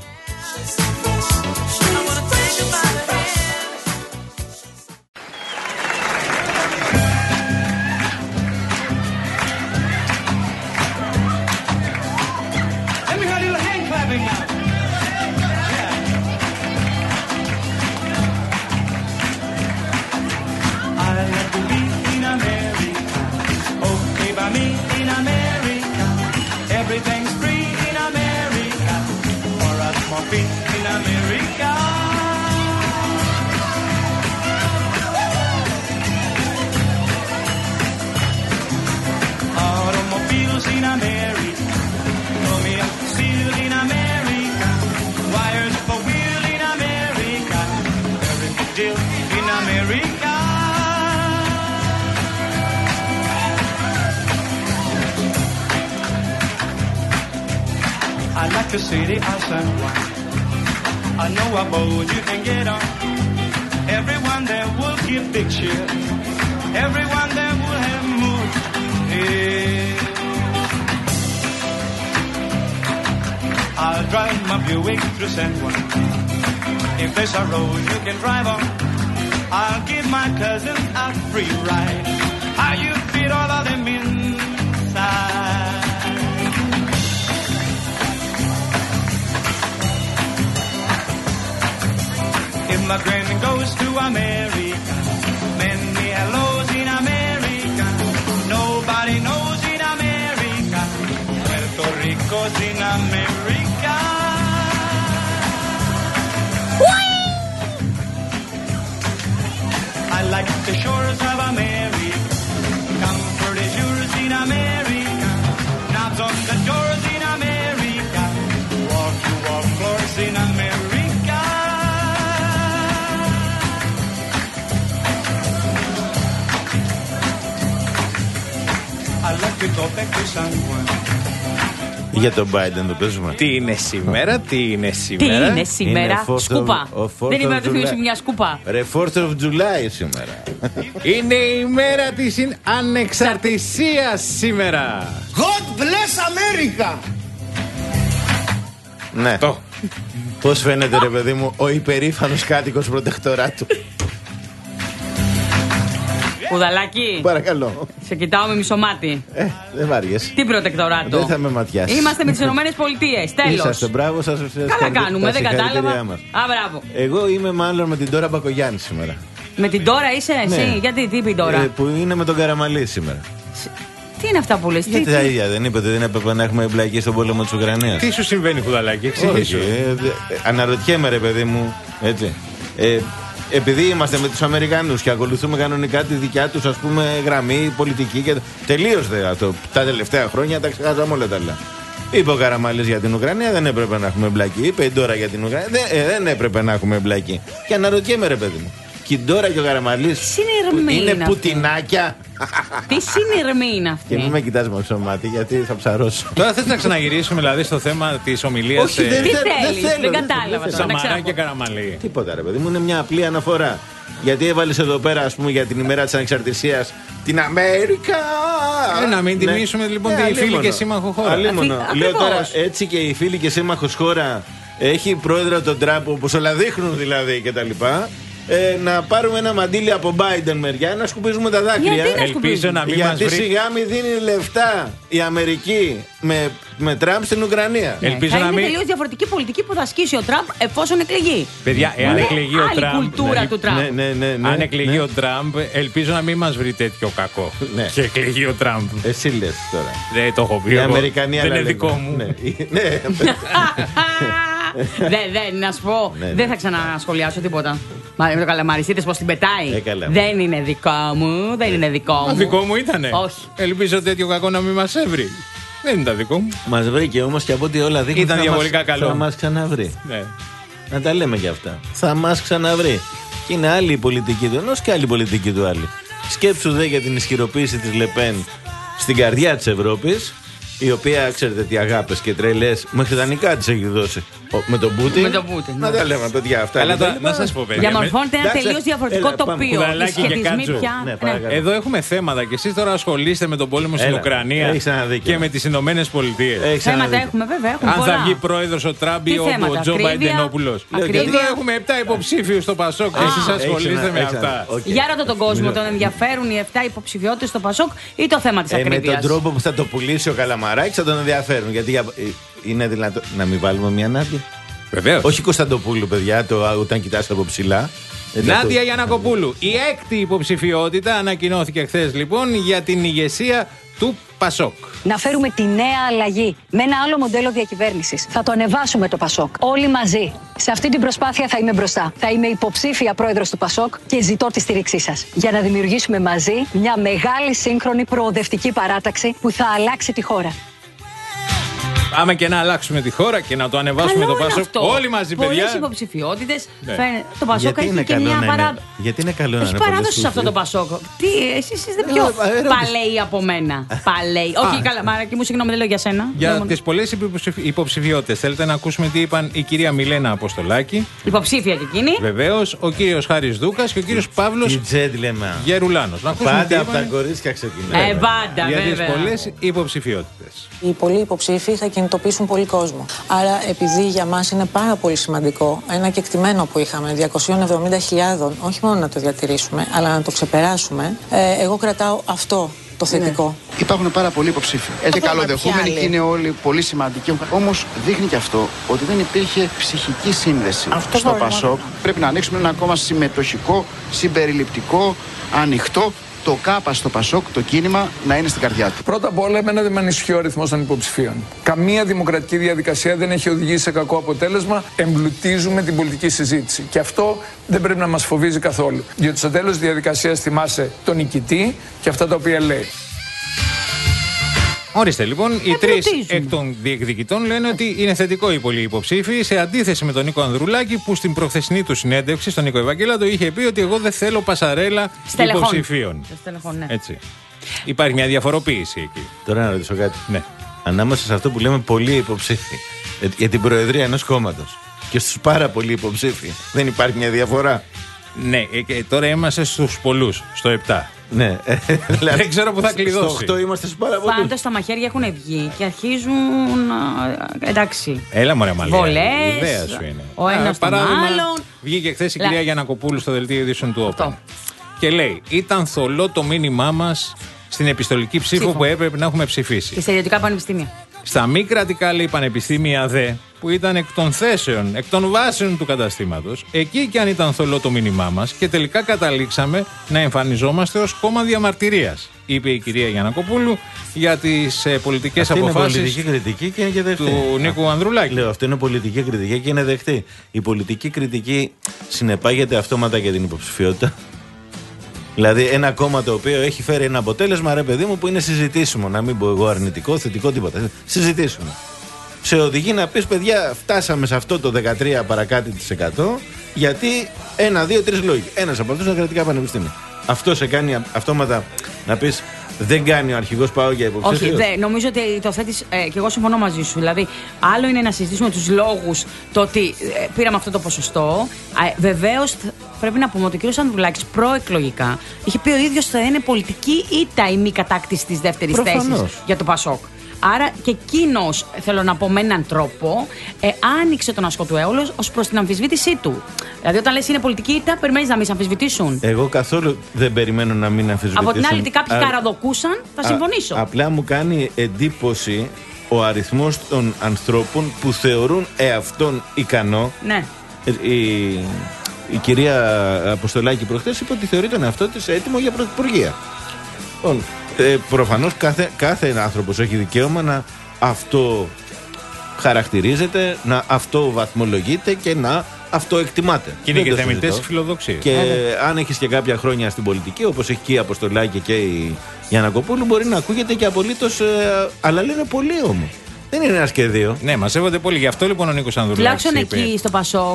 I like the city of San Juan. I know a boat you can get on. Everyone there will give big cheer. Everyone there will have mood. Yeah. I'll drive my Buick through San Juan. If there's a road you can drive on, I'll give my cousin a free ride. How you beat all of them inside. If my granny goes to America, many hellos in America. Nobody knows in America. Puerto Rico's in America. I like the shores of America. Comfort is yours in America. Knobs on the doors in America. Walk to walk floors in America. I like to go back to San Juan. Για τον Biden το παίζουμε. Τι είναι σήμερα, τι είναι σήμερα. Τι είναι σήμερα, είναι σκούπα. Of, of Δεν είμαι να του θυμίσει μια σκούπα. Ρε fourth of July σήμερα. Είναι η μέρα της ανεξαρτησίας σήμερα. God bless America. Ναι. Το. Πώς φαίνεται ρε παιδί μου ο υπερήφανος κάτοικος προτεκτοράτου. Κουδαλάκι. Παρακαλώ. Σε κοιτάω με μισομάτι. Ε, δεν βάριες. Τι προτεκτοράτο. Δεν θα με ματιάσεις. Είμαστε με τις Ηνωμένες Πολιτείες. Τέλος. Είσαστε, μπράβο σας. Καλά κάνουμε, δεν κατάλαβα. Α, μπράβο. Εγώ είμαι μάλλον με την Τώρα Μπακογιάννη σήμερα. Με την Τώρα είσαι εσύ, Ναι. γιατί, τι είπε η Τώρα. Ε, που είναι με τον Καραμαλή σήμερα. Τι είναι αυτά που λες, Γιατί τι, τα τι... ίδια δεν είπε ότι δεν έπρεπε να έχουμε εμπλακεί στον πόλεμο της Ουκρανίας. Τι σου συμβαίνει, Κουδαλάκι, εξηγήσου. Όχι, ε, δε- ε, αναρωτιέμαι ρε παιδί μου, έτσι. Ε, επειδή είμαστε με τους Αμερικανούς και ακολουθούμε κανονικά τη δικιά τους ας πούμε γραμμή πολιτική και τελείως δε αυτό. Τα τελευταία χρόνια τα ξεχάσαμε όλα τα άλλα. Είπε ο Καραμαλής για την Ουκρανία, δεν έπρεπε να έχουμε εμπλακεί. Είπε η Ντόρα για την Ουκρανία, δεν, ε, δεν έπρεπε να έχουμε εμπλακεί. Και αναρωτιέμαι ρε παιδί μου, και η Ντόρα και ο Καραμαλής συνειρμή είναι είναι πουτινάκια. Τι συνειρμή είναι Και μην αυτή. με κοιτάς με ψωμάτι γιατί θα ψαρώσω. Τώρα θες να ξαναγυρίσουμε δηλαδή στο θέμα της ομιλίας. Όχι, δεν Τι θέλω, δεν θέλεις, θέλω, δεν δεν κατάλαβα θέλω. τώρα, να Σαμαρά ξέρω. και Καραμαλή. Τίποτα ρε παιδί μου, είναι μια απλή αναφορά. Γιατί έβαλες εδώ πέρα, ας πούμε, για την ημέρα της ανεξαρτησίας την Αμέρικα. Ε, να μην τιμήσουμε, λοιπόν, τη φίλη αλίμονο. και σύμμαχο χώρα. Αλίμονο. Αυτή- Λέω ακριβώς. τώρα, έτσι και η φίλη και σύμμαχος χώρα έχει πρόεδρο τον Τραμπ, όπως όλα δείχνουν δηλαδή κτλ. Ε, να πάρουμε ένα μαντίλι από Biden μεριά, να σκουπίζουμε τα δάκρυα. Γιατί να Ελπίζω να μην μας Γιατί βρει. σιγά μην δίνει λεφτά η Αμερική με, με Τραμπ στην Ουκρανία. Ναι, Ελπίζω θα να είναι μην- τελείως διαφορετική πολιτική που θα ασκήσει ο Τραμπ εφόσον εκλεγεί. Παιδιά, εάν Είναι εκλεγεί ο άλλη Τραμπ. κουλτούρα ναι, του Τραμπ. Ναι, ναι, ναι, ναι, Αν εκλεγεί ναι. ο Τραμπ, ελπίζω να μην μας βρει τέτοιο κακό. Ναι. Και εκλεγεί ο Τραμπ. Εσύ λες τώρα. Δεν το έχω πει. Οι εγώ. Αμερικανοί Δεν άλλα είναι λένε. δικό μου. Ναι, ναι. Δεν, δεν, να σου πω, Ναι, ναι. δεν θα ξανασχολιάσω τίποτα. Μα με το καλαμάρι, είδες πως την πετάει. Ε, καλά. Δεν είναι δικό μου, δεν είναι δικό Μα μου. δικό μου ήτανε. Όχι. Ελπίζω τέτοιο κακό να μην μας έβρει. Δεν ήταν δικό μου. Μας βρήκε όμως και από ό,τι όλα δείχνουν Ήταν θα διαβολικά μας, καλό. θα μας ξαναβρει. Ναι. Να τα λέμε κι αυτά. Θα μας ξαναβρει. Και είναι άλλη η πολιτική του ενός και άλλη η πολιτική του άλλου. Σκέψου δε για την ισχυροποίηση της Λεπέν στην καρδιά της Ευρώπης, η οποία ξέρετε τι αγάπες και τρελές μέχρι δανεικά της έχει δώσει Ο, με τον Πούτιν. Με τον Πούτιν. Να τα λέμε, παιδιά, αυτά. Αλλά τα, να σας πω, παιδιά. Διαμορφώνεται ένα τελείως διαφορετικό τοπίο. Οι σχετισμοί πια. Ναι, Ναι. Εδώ έχουμε θέματα και εσείς τώρα ασχολείστε με τον πόλεμο στην Έλα, Ουκρανία έχεις ένα δίκιο. και με τις Ηνωμένες Πολιτείες. Θέματα έχουμε, βέβαια. Έχουμε Αν πολλά. θα βγει πρόεδρος ο Τραμπ ή Τι ο, θέματα, ο Τζο ακρίβεια, Μπαϊντενόπουλος. ακρίβεια. Εδώ έχουμε επτά υποψήφιους στο Πασόκ και εσείς ασχολείστε με αυτά. Για ρώτα τον κόσμο, τον ενδιαφέρουν οι επτά υποψηφιότητες στο Πασόκ ή το θέμα της Ε, με ακρίβειας? τον τρόπο που θα το πουλήσει ο Καλαμαράκης θα τον ενδιαφέρουν. Γιατί για- ε, είναι δυνατό να μην βάλουμε μια Νάντια. Βεβαίως. Όχι Κωνσταντοπούλου, παιδιά, το, όταν κοιτάς από ψηλά. Ε, Νάντια το- Γιαννακοπούλου. Η έκτη υποψηφιότητα ανακοινώθηκε χθες λοιπόν για την ηγεσία του Πασόκ. Να φέρουμε τη νέα αλλαγή με ένα άλλο μοντέλο διακυβέρνησης. Θα το ανεβάσουμε το Πασόκ. Όλοι μαζί. Σε αυτή την προσπάθεια θα είμαι μπροστά. Θα είμαι υποψήφια πρόεδρος του Πασόκ και ζητώ τη στήριξή σας. Για να δημιουργήσουμε μαζί μια μεγάλη σύγχρονη προοδευτική παράταξη που θα αλλάξει τη χώρα. Πάμε και να αλλάξουμε τη χώρα και να το ανεβάσουμε Καλό το είναι Πασόκ. αυτό. Όλοι μαζί, παιδιά. Πολλές υποψηφιότητες. Ναι. Φαίνεται- Το Πασόκ Γιατί έχει είναι και καλό μια να είναι- παράδοση. γιατί είναι καλό να Έχει είναι παράδοση πολλές σε αυτό το υποψηφιότητες. Πασόκ. Τι, εσείς είστε πιο Ε, ερώτηση. παλαιοί από μένα. Παλαιοί. Όχι, καλά, Μαράκι μου, συγγνώμη, δεν λέω για σένα. Για Λέω- τις πολλές υποψηφιότητες, θέλετε να ακούσουμε τι είπαν η κυρία Μιλένα Αποστολάκη, Υποψήφια και εκείνη. βεβαίως, ο κύριος Χάρης Δούκας και ο κύριος Παύλος Τι τζέντλεμα. Γερουλάνος. Να ακούσουμε τι Πάντα από τα είπαν κορίτσια ξεκινάει. Ε, πάντα, για τις βέβαια. πολλές υποψηφιότητες. Οι πολλοί υποψήφοι θα κινητοποιήσουν πολύ κόσμο. Άρα, επειδή για μας είναι πάρα πολύ σημαντικό ένα κεκτημένο που είχαμε διακόσιες εβδομήντα χιλιάδες, όχι μόνο να το διατηρήσουμε, αλλά να το ξεπεράσουμε, ε, εγώ κρατάω αυτό το θετικό. Υπάρχουν πάρα πολλοί υποψήφοι. Έτσι καλοδεχούμενοι και είναι όλοι πολύ σημαντικοί. Όμως δείχνει και αυτό ότι δεν υπήρχε ψυχική σύνδεση Αυτό στο πραγματικά. Πασόκ. Πρέπει να ανοίξουμε ένα κόμμα συμμετοχικό, συμπεριληπτικό, ανοιχτό. Το ΚΑΠΑ στο Πασόκ, το κίνημα, να είναι στην καρδιά του. Πρώτα απ' όλα, εμένα δεν με ανησυχεί ο αριθμός των υποψηφίων. Καμία δημοκρατική διαδικασία δεν έχει οδηγήσει σε κακό αποτέλεσμα. Εμπλουτίζουμε την πολιτική συζήτηση. Και αυτό δεν πρέπει να μας φοβίζει καθόλου. Διότι στο τέλος της διαδικασίας θυμάσαι τον νικητή και αυτά τα οποία λέει. Ορίστε λοιπόν, οι τρεις εκ των διεκδικητών λένε ότι είναι θετικό οι πολλοί υποψήφοι, σε αντίθεση με τον Νίκο Ανδρουλάκη που στην προχθεσινή του συνέντευξη στον Νίκο Ευαγγέλατο είχε πει ότι εγώ δεν θέλω πασαρέλα Στελεχών. υποψηφίων. Στελεχών, ναι. Έτσι. Υπάρχει μια διαφοροποίηση εκεί. Τώρα να ρωτήσω κάτι. Ναι. Ανάμεσα σε αυτό που λέμε πολλοί υποψήφοι για- για την προεδρία ενός κόμματος και στους πάρα πολλοί υποψήφοι, δεν υπάρχει μια διαφορά. Ναι, ε, και τώρα είμαστε στους πολλούς, στο επτά. Ναι. Δεν ξέρω που θα κλειδώσει. Στο οκτώ είμαστε στους πάρα πολλούς. Πάντως τα μαχαίρια έχουν βγει και αρχίζουν. α, Εντάξει. Έλα μωρέ Μαλία. Βολές, Η ιδέα σου είναι. ο ένας Α, τον παράδειγμα, άλλον. Βγήκε χθε η Λα- κυρία Γιαννακοπούλου στο δελτίο ειδήσεων του Open. Και λέει, ήταν θολό το μήνυμά μας στην επιστολική ψήφο, Ψήφο. που έπρεπε να έχουμε ψηφίσει. Και στα ιδιωτικά πανεπιστήμια. Στα μη κρατικά, λέει, πανεπιστήμια δε, που ήταν εκ των θέσεων, εκ των βάσεων του καταστήματος, εκεί και αν ήταν θολό το μήνυμά μας και τελικά καταλήξαμε να εμφανιζόμαστε ως κόμμα διαμαρτυρίας, είπε η κυρία Γιαννακοπούλου για τις ε, πολιτικές Αυτή αποφάσεις είναι πολιτική κριτική και είναι και δεχτή. του Νίκου Ανδρουλάκη. Λέω, αυτό είναι πολιτική κριτική και είναι δεχτή. Η πολιτική κριτική συνεπάγεται αυτόματα για την υποψηφιότητα. Δηλαδή, ένα κόμμα το οποίο έχει φέρει ένα αποτέλεσμα, ρε παιδί μου, που είναι συζητήσιμο. Να μην πω εγώ αρνητικό, θετικό, τίποτα. Συζητήσιμο. Σε οδηγεί να πεις, παιδιά, φτάσαμε σε αυτό το δεκατρία παρακάτω της εκατό, γιατί ένα, δύο, τρεις λόγοι. Ένας από αυτούς είναι κρατικά πανεπιστήμια. Αυτό σε κάνει αυτόματα να πεις, δεν κάνει ο αρχηγός πάω για υποψήφιο. Όχι, δε, νομίζω ότι το θέτεις ε, και εγώ συμφωνώ μαζί σου. Δηλαδή, άλλο είναι να συζητήσουμε τους λόγους το ότι ε, πήραμε αυτό το ποσοστό. Ε, Βεβαίως, πρέπει να πούμε ότι ο κ. Ανδρουλάκης προεκλογικά είχε πει ο ίδιος ότι θα είναι πολιτική ήττα η μη κατάκτηση της δεύτερης Προφανώς. θέσης για το Πασόκ. Άρα και εκείνο, θέλω να πω με έναν τρόπο, ε, άνοιξε τον ασκό του έολος ως προς την αμφισβήτησή του. Δηλαδή, όταν λες είναι πολιτική ήττα, περιμένεις να μην σε αμφισβητήσουν. Εγώ καθόλου δεν περιμένω να μην αμφισβητήσουν. Από την άλλη, ότι κάποιοι Α- καραδοκούσαν, θα Α- συμφωνήσω. Απλά μου κάνει εντύπωση ο αριθμός των ανθρώπων που θεωρούν εαυτόν ικανό. Ναι. Ε, Η, η κυρία Αποστολάκη προχθές είπε ότι θεωρεί τον εαυτό της έτοιμο για πρωθυπουργία. Λοιπόν, ε, προφανώς κάθε, κάθε άνθρωπος έχει δικαίωμα να αυτό χαρακτηρίζεται, να αυτό βαθμολογείται και να αυτό εκτιμάται. Και είναι Δεν και το θεμιτές συζητώ. οι φιλοδοξίες. Και Βέβαια. αν έχεις και κάποια χρόνια στην πολιτική, όπως έχει και η Αποστολάκη και η Γιαννακοπούλου, μπορεί να ακούγεται και απολύτως. Ε, αλλά λένε πολύ όμως. Δεν είναι ένα και δύο. Ναι, μαζεύονται πολύ. Γι' αυτό λοιπόν ο Νίκος Ανδρουλάκης Τουλάχιστον είπε. εκεί στο Πασόκ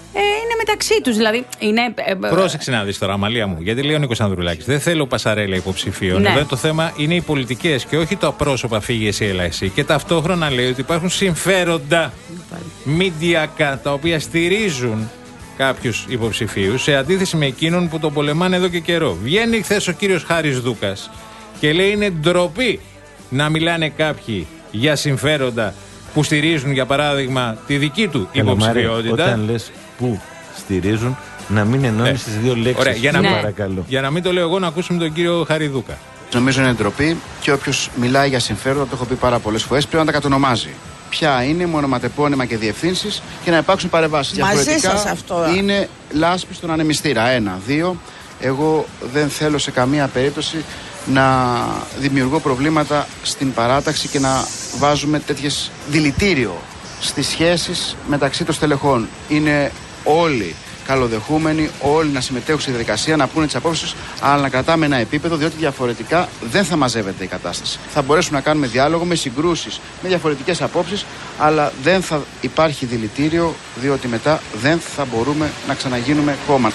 Ε, είναι μεταξύ τους, δηλαδή. Είναι, ε, Πρόσεξε να δεις τώρα, Αμαλία μου, γιατί λέει ο Νίκος Ανδρουλάκης. Δεν θέλω πασαρέλα υποψηφίων. Ναι. Εδώ το θέμα είναι οι πολιτικές και όχι το απρόσωπα φύγε εσύ, έλα εσύ. Και ταυτόχρονα λέει ότι υπάρχουν συμφέροντα μηντιακά τα οποία στηρίζουν κάποιους υποψηφίους σε αντίθεση με εκείνον που τον πολεμάνε εδώ και καιρό. Βγαίνει χθες ο κύριος Χάρης Δούκας και λέει είναι ντροπή να μιλάνε κάποιοι για συμφέροντα που στηρίζουν, για παράδειγμα, τη δική του υποψηφιότητα. Όταν λες που στηρίζουν, να μην ενώνεις ε, τις δύο λέξεις. Ωραία, για να, ναι. παρακαλώ. Για να μην το λέω εγώ, να ακούσουμε τον κύριο Χαριδούκα. Νομίζω είναι ντροπή και όποιος μιλάει για συμφέροντα, το έχω πει πάρα πολλές φορές, πρέπει να τα κατονομάζει. Ποια είναι, μονοματεπώνυμα και διευθύνσεις και να υπάρξουν παρεμβάσεις. Μαζί σας αυτό. Είναι λάσπη στον ανεμιστήρα. Ένα. Δύο. Εγώ δεν θέλω σε καμία περίπτωση να δημιουργώ προβλήματα στην παράταξη και να βάζουμε τέτοιες δηλητήριο στις σχέσεις μεταξύ των στελεχών. Είναι όλοι καλοδεχούμενοι, όλοι να συμμετέχουν στη διαδικασία, να πούνε τις απόψεις, αλλά να κρατάμε ένα επίπεδο, διότι διαφορετικά δεν θα μαζεύεται η κατάσταση. Θα μπορέσουμε να κάνουμε διάλογο με συγκρούσεις, με διαφορετικές απόψεις, αλλά δεν θα υπάρχει δηλητήριο, διότι μετά δεν θα μπορούμε να ξαναγίνουμε κόμμα.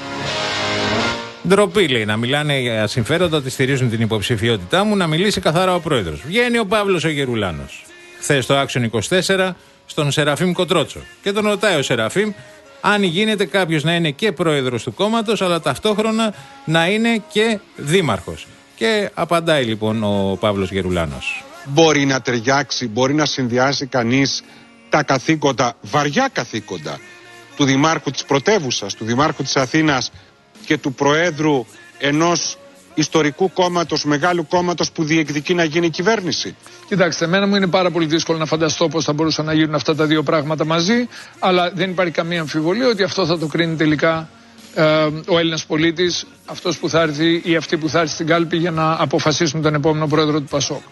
Ντροπή, λέει, να μιλάνε για συμφέροντα ότι στηρίζουν την υποψηφιότητά μου, να μιλήσει καθαρά ο πρόεδρος. Βγαίνει ο Παύλος ο Γερουλάνος χθες στο Action είκοσι τέσσερα στον Σεραφείμ Κοτρότσο και τον ρωτάει ο Σεραφείμ αν γίνεται κάποιος να είναι και πρόεδρος του κόμματος, αλλά ταυτόχρονα να είναι και δήμαρχος. Και απαντάει λοιπόν ο Παύλος Γερουλάνος. Μπορεί να ταιριάξει, μπορεί να συνδυάσει κανείς τα καθήκοντα, βαριά καθήκοντα του δημάρχου της πρωτεύουσας, του δημάρχου της Αθήνας και του προέδρου ενός ιστορικού κόμματος, μεγάλου κόμματος που διεκδικεί να γίνει κυβέρνηση. Κοιτάξτε, εμένα μου είναι πάρα πολύ δύσκολο να φανταστώ πώς θα μπορούσαν να γίνουν αυτά τα δύο πράγματα μαζί, αλλά δεν υπάρχει καμία αμφιβολία ότι αυτό θα το κρίνει τελικά ε, ο Έλληνας πολίτης, αυτός που θα έρθει ή αυτή που θα έρθει στην κάλπη για να αποφασίσουν τον επόμενο πρόεδρο του Πασόκ.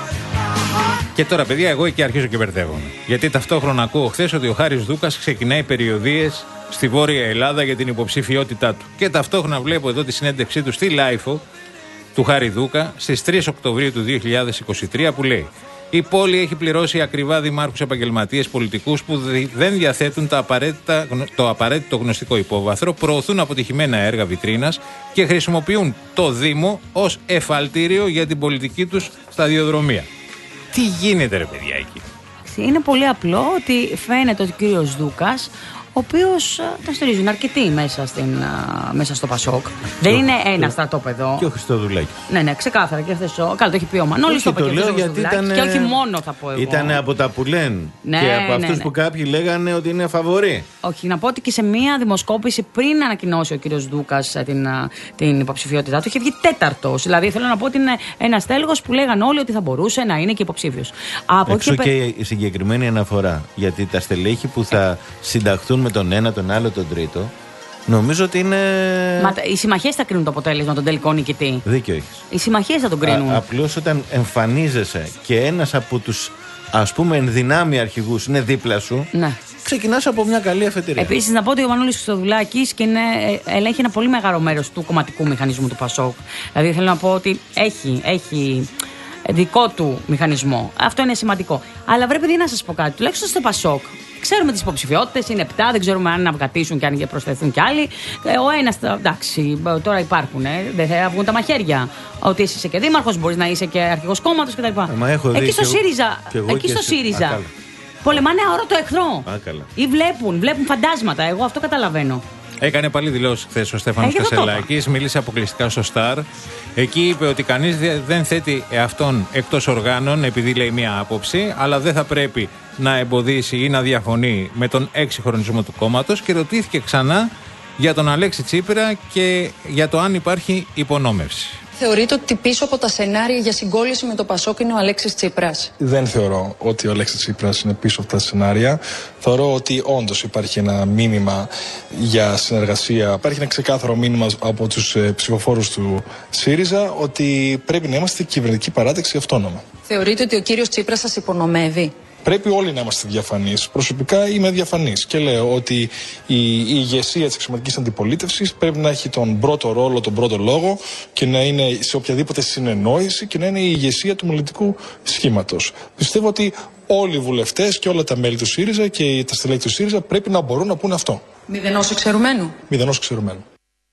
Και τώρα, παιδιά, εγώ εκεί αρχίζω και μπερδεύομαι. Γιατί ταυτόχρονα ακούω χθες ότι ο Χάρης Δούκας ξεκινάει περιοδίες στη Βόρεια Ελλάδα για την υποψηφιότητά του. Και ταυτόχρονα βλέπω εδώ τη συνέντευξή του στη Λάιφο του Χάρη Δούκα στις τρεις Οκτωβρίου του δύο χιλιάδες είκοσι τρία που λέει: η πόλη έχει πληρώσει ακριβά δημάρχους επαγγελματίες πολιτικούς που δεν διαθέτουν τα απαραίτητα, το απαραίτητο γνωστικό υπόβαθρο, προωθούν αποτυχημένα έργα βιτρίνας και χρησιμοποιούν το Δήμο ως εφαλτήριο για την πολιτική τους σταδιοδρομία. Τι γίνεται, ρε παιδιά, εκεί? Είναι πολύ απλό ότι φαίνεται ότι ο κύριος Δούκας, ο οποίος τον στηρίζουν αρκετοί μέσα, στην, μέσα στο Πασόκ. Δεν είναι ένα στρατόπεδο. Και ο Χριστοδουλάκης. Ναι, ναι, ξεκάθαρα. Και αυτές, καλά, το έχει πει ο Μανώλης, το είπε και ο Χριστοδουλάκης. Και όχι μόνο, θα πω εγώ. Ήταν από τα που λένε. Ναι, και από ναι, αυτούς ναι. που κάποιοι λέγανε ότι είναι φαβορί. Όχι, να πω ότι και σε μία δημοσκόπηση πριν ανακοινώσει ο κύριος Δούκας την, την υποψηφιότητά του, είχε βγει τέταρτος. Δηλαδή, θέλω να πω ότι είναι ένας τέλγος που λέγαν όλοι ότι θα μπορούσε να είναι και υποψήφιος. Εξού και, και η συγκεκριμένη αναφορά. Γιατί τα στελέχη που θα συνταχθούν με τον ένα, τον άλλο, τον τρίτο, νομίζω ότι είναι. Μα οι συμμαχίες θα κρίνουν το αποτέλεσμα, τον τελικό νικητή. Δίκιο έχεις. Οι συμμαχίες θα τον κρίνουν. Απλώς όταν εμφανίζεσαι και ένας από τους, ας πούμε, ενδυνάμει αρχηγούς είναι δίπλα σου, ναι, ξεκινάς από μια καλή αφετηρία. Επίσης, να πω ότι ο Μανώλης Χριστοδουλάκης και είναι, ελέγχει ένα πολύ μεγάλο μέρος του κομματικού μηχανισμού του Πασόκ. Δηλαδή, θέλω να πω ότι έχει, έχει δικό του μηχανισμό. Αυτό είναι σημαντικό. Αλλά πρέπει να σας πω κάτι, τουλάχιστον στο Πασόκ. Ξέρουμε τις υποψηφιότητες, είναι επτά, δεν ξέρουμε αν αυγατήσουν και αν προσθεθούν κι άλλοι. Ο ένας, εντάξει, τώρα υπάρχουν, ε, δεν θα βγουν τα μαχαίρια. Ότι εσύ είσαι και δήμαρχος, μπορείς να είσαι και αρχηγός κόμματος κτλ. Εκεί στο ΣΥΡΙΖΑ, εκεί στο ΣΥΡΙΖΑ πολεμάνε αόρατο εχθρό. Ή βλέπουν, βλέπουν φαντάσματα. Εγώ αυτό καταλαβαίνω. Έκανε πάλι δηλώσει χθες ο Στέφανος Κασελάκης, μίλησε αποκλειστικά στο Σταρ. Εκεί είπε ότι κανείς δεν θέτει εαυτόν εκτός οργάνων επειδή λέει μία άποψη, αλλά δεν θα πρέπει να εμποδίσει ή να διαφωνεί με τον εξυγχρονισμό του κόμματος και ρωτήθηκε ξανά για τον Αλέξη Τσίπρα και για το αν υπάρχει υπονόμευση. Θεωρείτε ότι πίσω από τα σενάρια για συγκόλληση με το Πασόκ είναι ο Αλέξης Τσίπρας? Δεν θεωρώ ότι ο Αλέξης Τσίπρας είναι πίσω από τα σενάρια. Θεωρώ ότι όντως υπάρχει ένα μήνυμα για συνεργασία. Υπάρχει ένα ξεκάθαρο μήνυμα από τους ε, ψηφοφόρους του ΣΥΡΙΖΑ ότι πρέπει να είμαστε κυβερνητική παράταξη αυτόνομα. Θεωρείτε ότι ο κύριος Τσίπρας σας υπονομεύει? Πρέπει όλοι να είμαστε διαφανείς. Προσωπικά είμαι διαφανής και λέω ότι η, η ηγεσία της αξιωματικής αντιπολίτευσης πρέπει να έχει τον πρώτο ρόλο, τον πρώτο λόγο και να είναι σε οποιαδήποτε συνεννόηση και να είναι η ηγεσία του μελλοντικού σχήματος. Πιστεύω ότι όλοι οι βουλευτές και όλα τα μέλη του ΣΥΡΙΖΑ και τα στελέχη του ΣΥΡΙΖΑ πρέπει να μπορούν να πούν αυτό. Μηδενός εξαιρουμένου. Μηδενός εξαιρουμένου.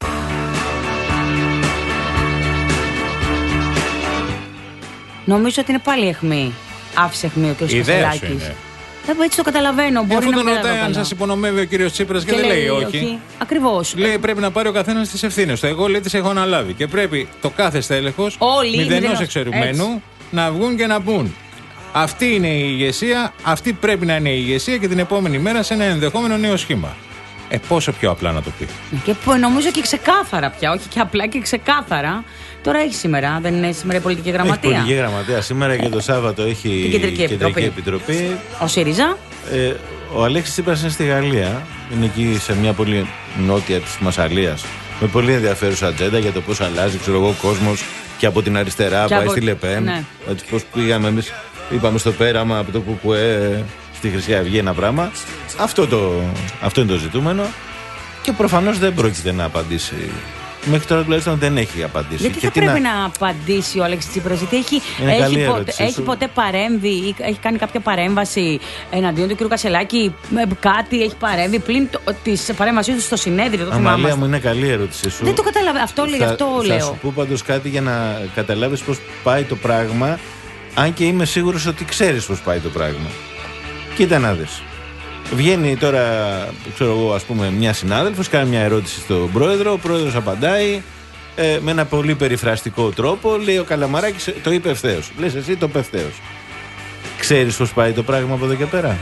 Νομίζω ότι είναι πάλι αιχμή. Άφησε αιχμή ο κ. Κασελάκης. Έτσι το καταλαβαίνω. Μπορεί αφού να τον ρωτάει αν σας υπονομεύει ο κύριος Τσίπρας και, και δεν λέει, λέει όχι. όχι. Ακριβώς. Λέει πρέπει να πάρει ο καθένας τις ευθύνες του. Εγώ λέει τις έχω αναλάβει. Και πρέπει το κάθε στέλεχος μηδενός εξαιρουμένου να βγουν και να μπουν. Αυτή είναι η ηγεσία, αυτή πρέπει να είναι η ηγεσία και την επόμενη μέρα σε ένα ενδεχόμενο νέο σχήμα. Ε, πόσο πιο απλά να το πει. Και νομίζω και ξεκάθαρα πια, όχι και απλά και ξεκάθαρα. Τώρα έχει σήμερα, δεν είναι σήμερα η πολιτική γραμματεία. Έχει πολιτική γραμματεία σήμερα και το Σάββατο έχει η κεντρική επιτροπή. επιτροπή. Ο ΣΥΡΙΖΑ. Ε, ο Αλέξης Τσίπρας είναι στη Γαλλία. Είναι εκεί σε μια πολύ νότια της Μασσαλίας. Με πολύ ενδιαφέρουσα ατζέντα για το πώς αλλάζει ξέρω εγώ, ο κόσμος και από την αριστερά και πάει από... στη Λεπέν. Ναι. Έτσι πώς πήγαμε εμείς, είπαμε στο πέραμα από το ΚΚΕ στη Χρυσή Αυγή ένα πράγμα. Αυτό, το, αυτό είναι το ζητούμενο. Και προφανώς δεν πρόκειται να απαντήσει. Μέχρι τώρα τουλάχιστον δεν έχει απαντήσει. Γιατί και θα πρέπει να... να απαντήσει ο Αλέξης Τσίπρας, γιατί έχει, έχει, ποτέ, έχει ποτέ παρέμβει ή έχει κάνει κάποια παρέμβαση εναντίον του κ. Κασελάκη, κάτι έχει παρέμβει πλην τη παρέμβασή του στο συνέδριο. Το Αμαλία μου, είναι καλή η ερώτησή σου. Δεν το καταλαβαίνω. Αυτό, θα, αυτό θα λέω. Θα σου πω πάντως κάτι για να καταλάβεις πώς πάει το πράγμα, αν και είμαι σίγουρος ότι ξέρεις πώς πάει το πράγμα. Κοίτα να δεις. Βγαίνει τώρα, ξέρω εγώ, ας πούμε, μια συνάδελφος, κάνει μια ερώτηση στον πρόεδρο, ο πρόεδρος απαντάει ε, με ένα πολύ περιφραστικό τρόπο, λέει ο Καλαμαράκης, το είπε ευθέως. Λες εσύ το είπε ευθέως. Ξέρεις πώς πάει το πράγμα από εδώ και πέρα.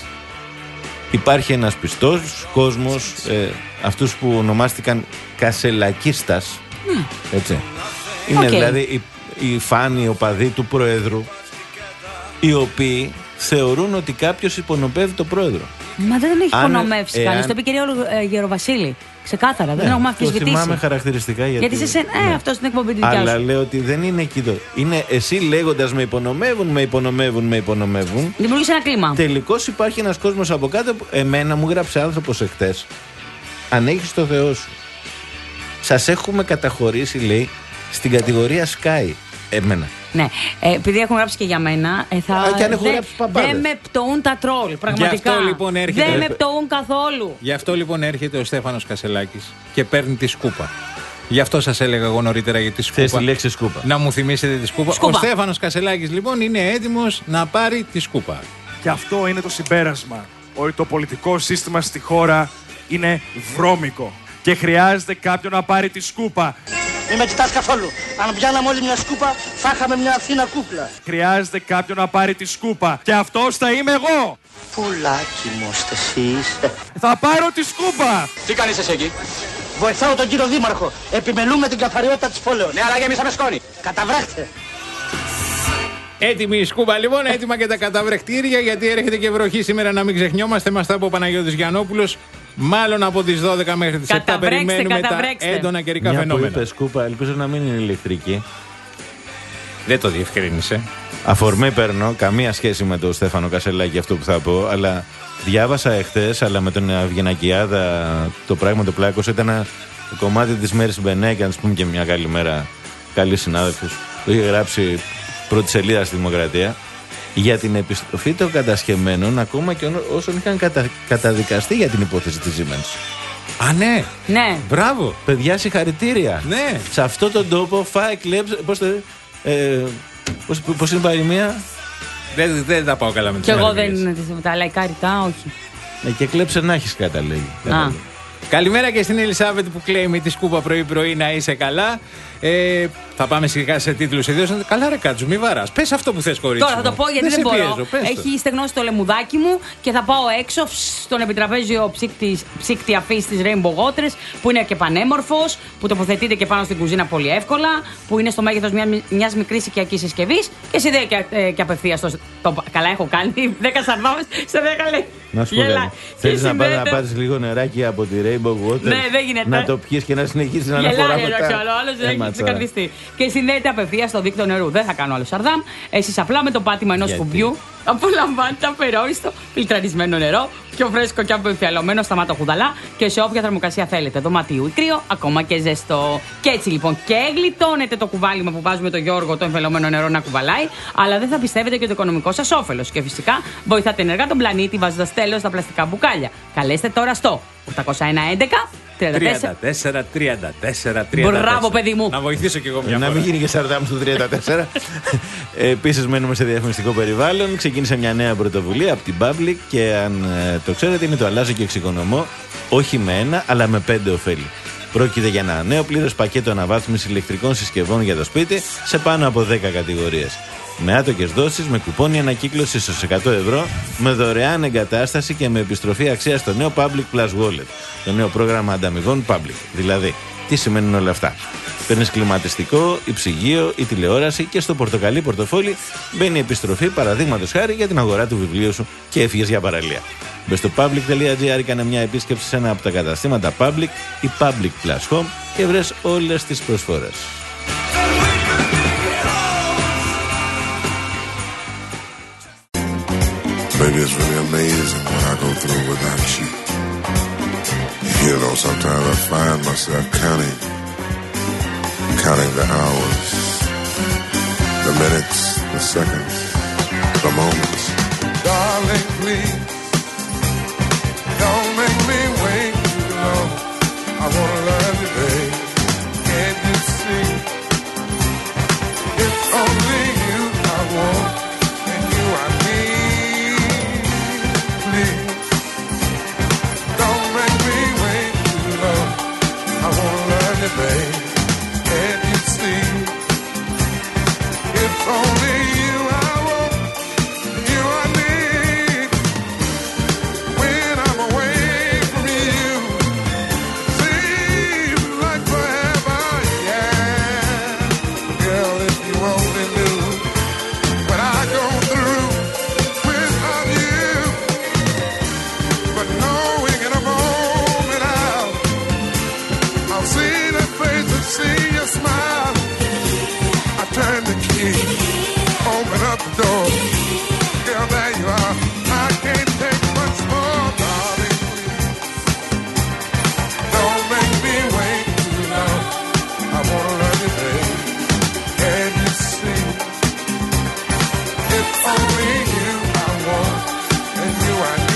Υπάρχει ένας πιστός κόσμος, ε, αυτούς που ονομάστηκαν κασελακίστας, mm. έτσι. Είναι okay. δηλαδή οι, οι φάνοι, οι οπαδοί του πρόεδρου, οι οποίοι θεωρούν ότι κάποιος υπονομεύει τον πρόεδρο. Μα δεν τον έχει υπονομεύσει εάν... κανείς. Το είπε η κυρία Γεροβασίλη. Ξεκάθαρα, δεν ναι, έχουμε αμφισβητήσει. Το θυμάμαι χαρακτηριστικά γιατί. Γιατί σε σένα, ναι. ε, αυτό στην εκπομπή δικιά σου. Αλλά λέω ότι δεν είναι εκεί το. Είναι εσύ λέγοντας με υπονομεύουν, με υπονομεύουν, με υπονομεύουν. Δημιούργησε ένα κλίμα. Τελικώς υπάρχει ένας κόσμος από κάτω. Εμένα μου γράψε άνθρωπος εχθές. Αν έχεις το Θεό σου. Σας έχουμε καταχωρήσει, λέει, στην κατηγορία Sky. Εμένα. Ναι, ε, επειδή έχουν γράψει και για μένα, ε, θα. Α, και αν έχουν δεν γράψει παπάδες. Δεν με πτωούν τα τρόλ. Πραγματικά. Λοιπόν έρχεται... Δεν με πτωούν καθόλου. Γι' αυτό λοιπόν έρχεται ο Στέφανος Κασελάκης και παίρνει τη σκούπα. Γι' αυτό σας έλεγα εγώ νωρίτερα για τη σκούπα. Θες τη λέξη σκούπα. Να μου θυμίσετε τη σκούπα. σκούπα. Ο Στέφανος Κασελάκης λοιπόν είναι έτοιμος να πάρει τη σκούπα. Και αυτό είναι το συμπέρασμα. Ότι το πολιτικό σύστημα στη χώρα είναι βρώμικο. Και χρειάζεται κάποιον να πάρει τη σκούπα. Μην με κοιτάς καθόλου. Αν πιάναμε όλοι μια σκούπα, θα είχαμε μια Αθήνα κούκλα. Χρειάζεται κάποιον να πάρει τη σκούπα. Και αυτός θα είμαι εγώ. Πουλάκι μου είστε εσείς. Θα πάρω τη σκούπα. Τι κάνεις εσύ εκεί? Βοηθάω τον κύριο Δήμαρχο. Επιμελούμε την καθαριότητα της πόλεως. Ναι, αλλά γεμίσαμε σκόνη. Καταβρέχτε. Έτοιμη η σκούπα λοιπόν, έτοιμα και τα καταβρεχτήρια, γιατί έρχεται και βροχή σήμερα, να μην ξεχνιόμαστε. Μας τα είπε ο Παναγιώτης Γιαννόπουλος. Μάλλον από τις δώδεκα μέχρι τις επτά περιμένουμε τα έντονα καιρικά μια φαινόμενα. Μια που είπε σκούπα, ελπίζω να μην είναι ηλεκτρική. Δεν το διευκρίνησε. Αφορμή παίρνω, καμία σχέση με τον Στέφανο Κασελάκη αυτό που θα πω, αλλά διάβασα εχθές, αλλά με τον Αυγενακιάδα το πράγμα το πλάκωσε. Ήταν ένα κομμάτι της Μέρης Μπενέκη, αν πούμε και μια καλή μέρα, καλή συνάδελφος. Το είχε γράψει πρώτη σελίδα στη Δημοκρατία. Για την επιστροφή των κατασχεμένων, ακόμα και όσων είχαν κατα... καταδικαστεί για την υπόθεση της Siemens. Α, ναι! Ναι! Μπράβο! Παιδιά, συγχαρητήρια! Ναι! Σε αυτόν τον τόπο φάει, κλέψε. Πώς, ε, πώς, πώς είναι η παροιμία? Δεν, δεν τα πάω καλά με τις κι εγώ δεν είναι τα λαϊκά ρητά, όχι. Ε, και κλέψε να έχεις καταλέγει. Καλημέρα και στην Ελισάβετ που κλαίει τη σκούπα πρωί-πρωί, να είσαι καλά. Ε, θα πάμε σιγά σε τίτλους ειδήσεων. Καλά, ρε Κάτσου, μη βαράς. Πες αυτό που θες, κορίτσι. Τώρα θα το πω γιατί δεν, δεν μπορώ. Πιέζω, έχει στεγνώσει το λεμουδάκι μου και θα πάω έξω στον επιτραπέζιο ψύκτη αφής της Rainbow Waters, που είναι και πανέμορφος, που τοποθετείται και πάνω στην κουζίνα πολύ εύκολα, που είναι στο μέγεθος μιας μικρής οικιακής συσκευής και συνδέει και, ε, και απευθείας στο. Το, καλά, έχω κάνει δέκα σαρδάμες σε δέκα λέει. Να σου πω κάτι. Θέλεις να πάρεις να πάρεις λίγο νεράκι από τη Rainbow Waters, ναι, δεν γίνεται. να το πιεις και να συνεχίσεις να αναφορά μετά. Γελάει, έχει ξεκαρδιστεί. Και συνδέεται απευθείας στο δίκτυο νερού. Δεν θα κάνω άλλο σαρδάμ. Εσείς απλά με το πάτημα ενός κουμπιού απολαμβάνετε απεριόριστο φιλτραρισμένο νερό, πιο φρέσκο και απεμφιαλωμένο στα μάτα χουδαλά και σε όποια θερμοκρασία θέλετε. Δωματίου ή κρύο, ακόμα και ζεστό. Και έτσι λοιπόν και γλιτώνετε το κουβάλιμα που βάζουμε το Γιώργο το εμφιαλωμένο νερό να κουβαλάει, αλλά δεν θα πιστεύετε και το οικονομικό σας όφελος. Και φυσικά βοηθάτε ενεργά τον πλανήτη βάζοντας τέλος στα πλαστικά μπουκάλια. Καλέστε τώρα στο οκτακόσια ένα έντεκα τριάντα τέσσερα τριάντα τέσσερα τριάντα τέσσερα. Μπράβο, παιδί μου. Να βοηθήσω κι εγώ μια φορά. Να μην γίνει και σαράντα στο τριάντα τέσσερα. Επίσης, μένουμε σε διαφημιστικό περιβάλλον. Ξεκίνησε μια νέα πρωτοβουλία από την Public και αν ε, το ξέρετε, είναι το αλλάζω και εξοικονομώ. Όχι με ένα, αλλά με πέντε ωφέλη. Πρόκειται για ένα νέο πλήρως πακέτο αναβάθμισης ηλεκτρικών συσκευών για το σπίτι σε πάνω από δέκα κατηγορίες. Με άτοκες δόσεις, με κουπόνι ανακύκλωσης στους εκατό ευρώ, με δωρεάν εγκατάσταση και με επιστροφή αξίας στο νέο Public Plus Wallet, το νέο πρόγραμμα ανταμοιβών Public. Δηλαδή, τι σημαίνουν όλα αυτά? Παίρνεις κλιματιστικό, ή ψυγείο ή τηλεόραση και στο πορτοκαλί πορτοφόλι μπαίνει επιστροφή, παραδείγματος χάρη, για την αγορά του βιβλίου σου και έφυγες για παραλία. Μπες στο public.gr, κάνε μια επίσκεψη σε ένα από τα καταστήματα Public ή Public Plus Home και βρες όλες τις προσφορές. Baby, it's really amazing what I go through without you. You know, sometimes I find myself counting, counting the hours, the minutes, the seconds, the moments. Darling, please, don't make me wait too long. I wanna love you, babe. Can't you see? It's only you I want, and you I need. Please, don't make me wait too long. I wanna love you, babe. Can't you see? It's only you I want, and you I need. When I'm away from you, seems like forever, yeah. Girl, if you only knew what I go through without you. But knowing in a moment I'll, I'll see the face and see your smile. I turn the key, open up the door. Girl, there you are. I can't take much more, darling. Don't make me wait too long. I wanna love you, babe. Can you see? It's only you I want, and you I need.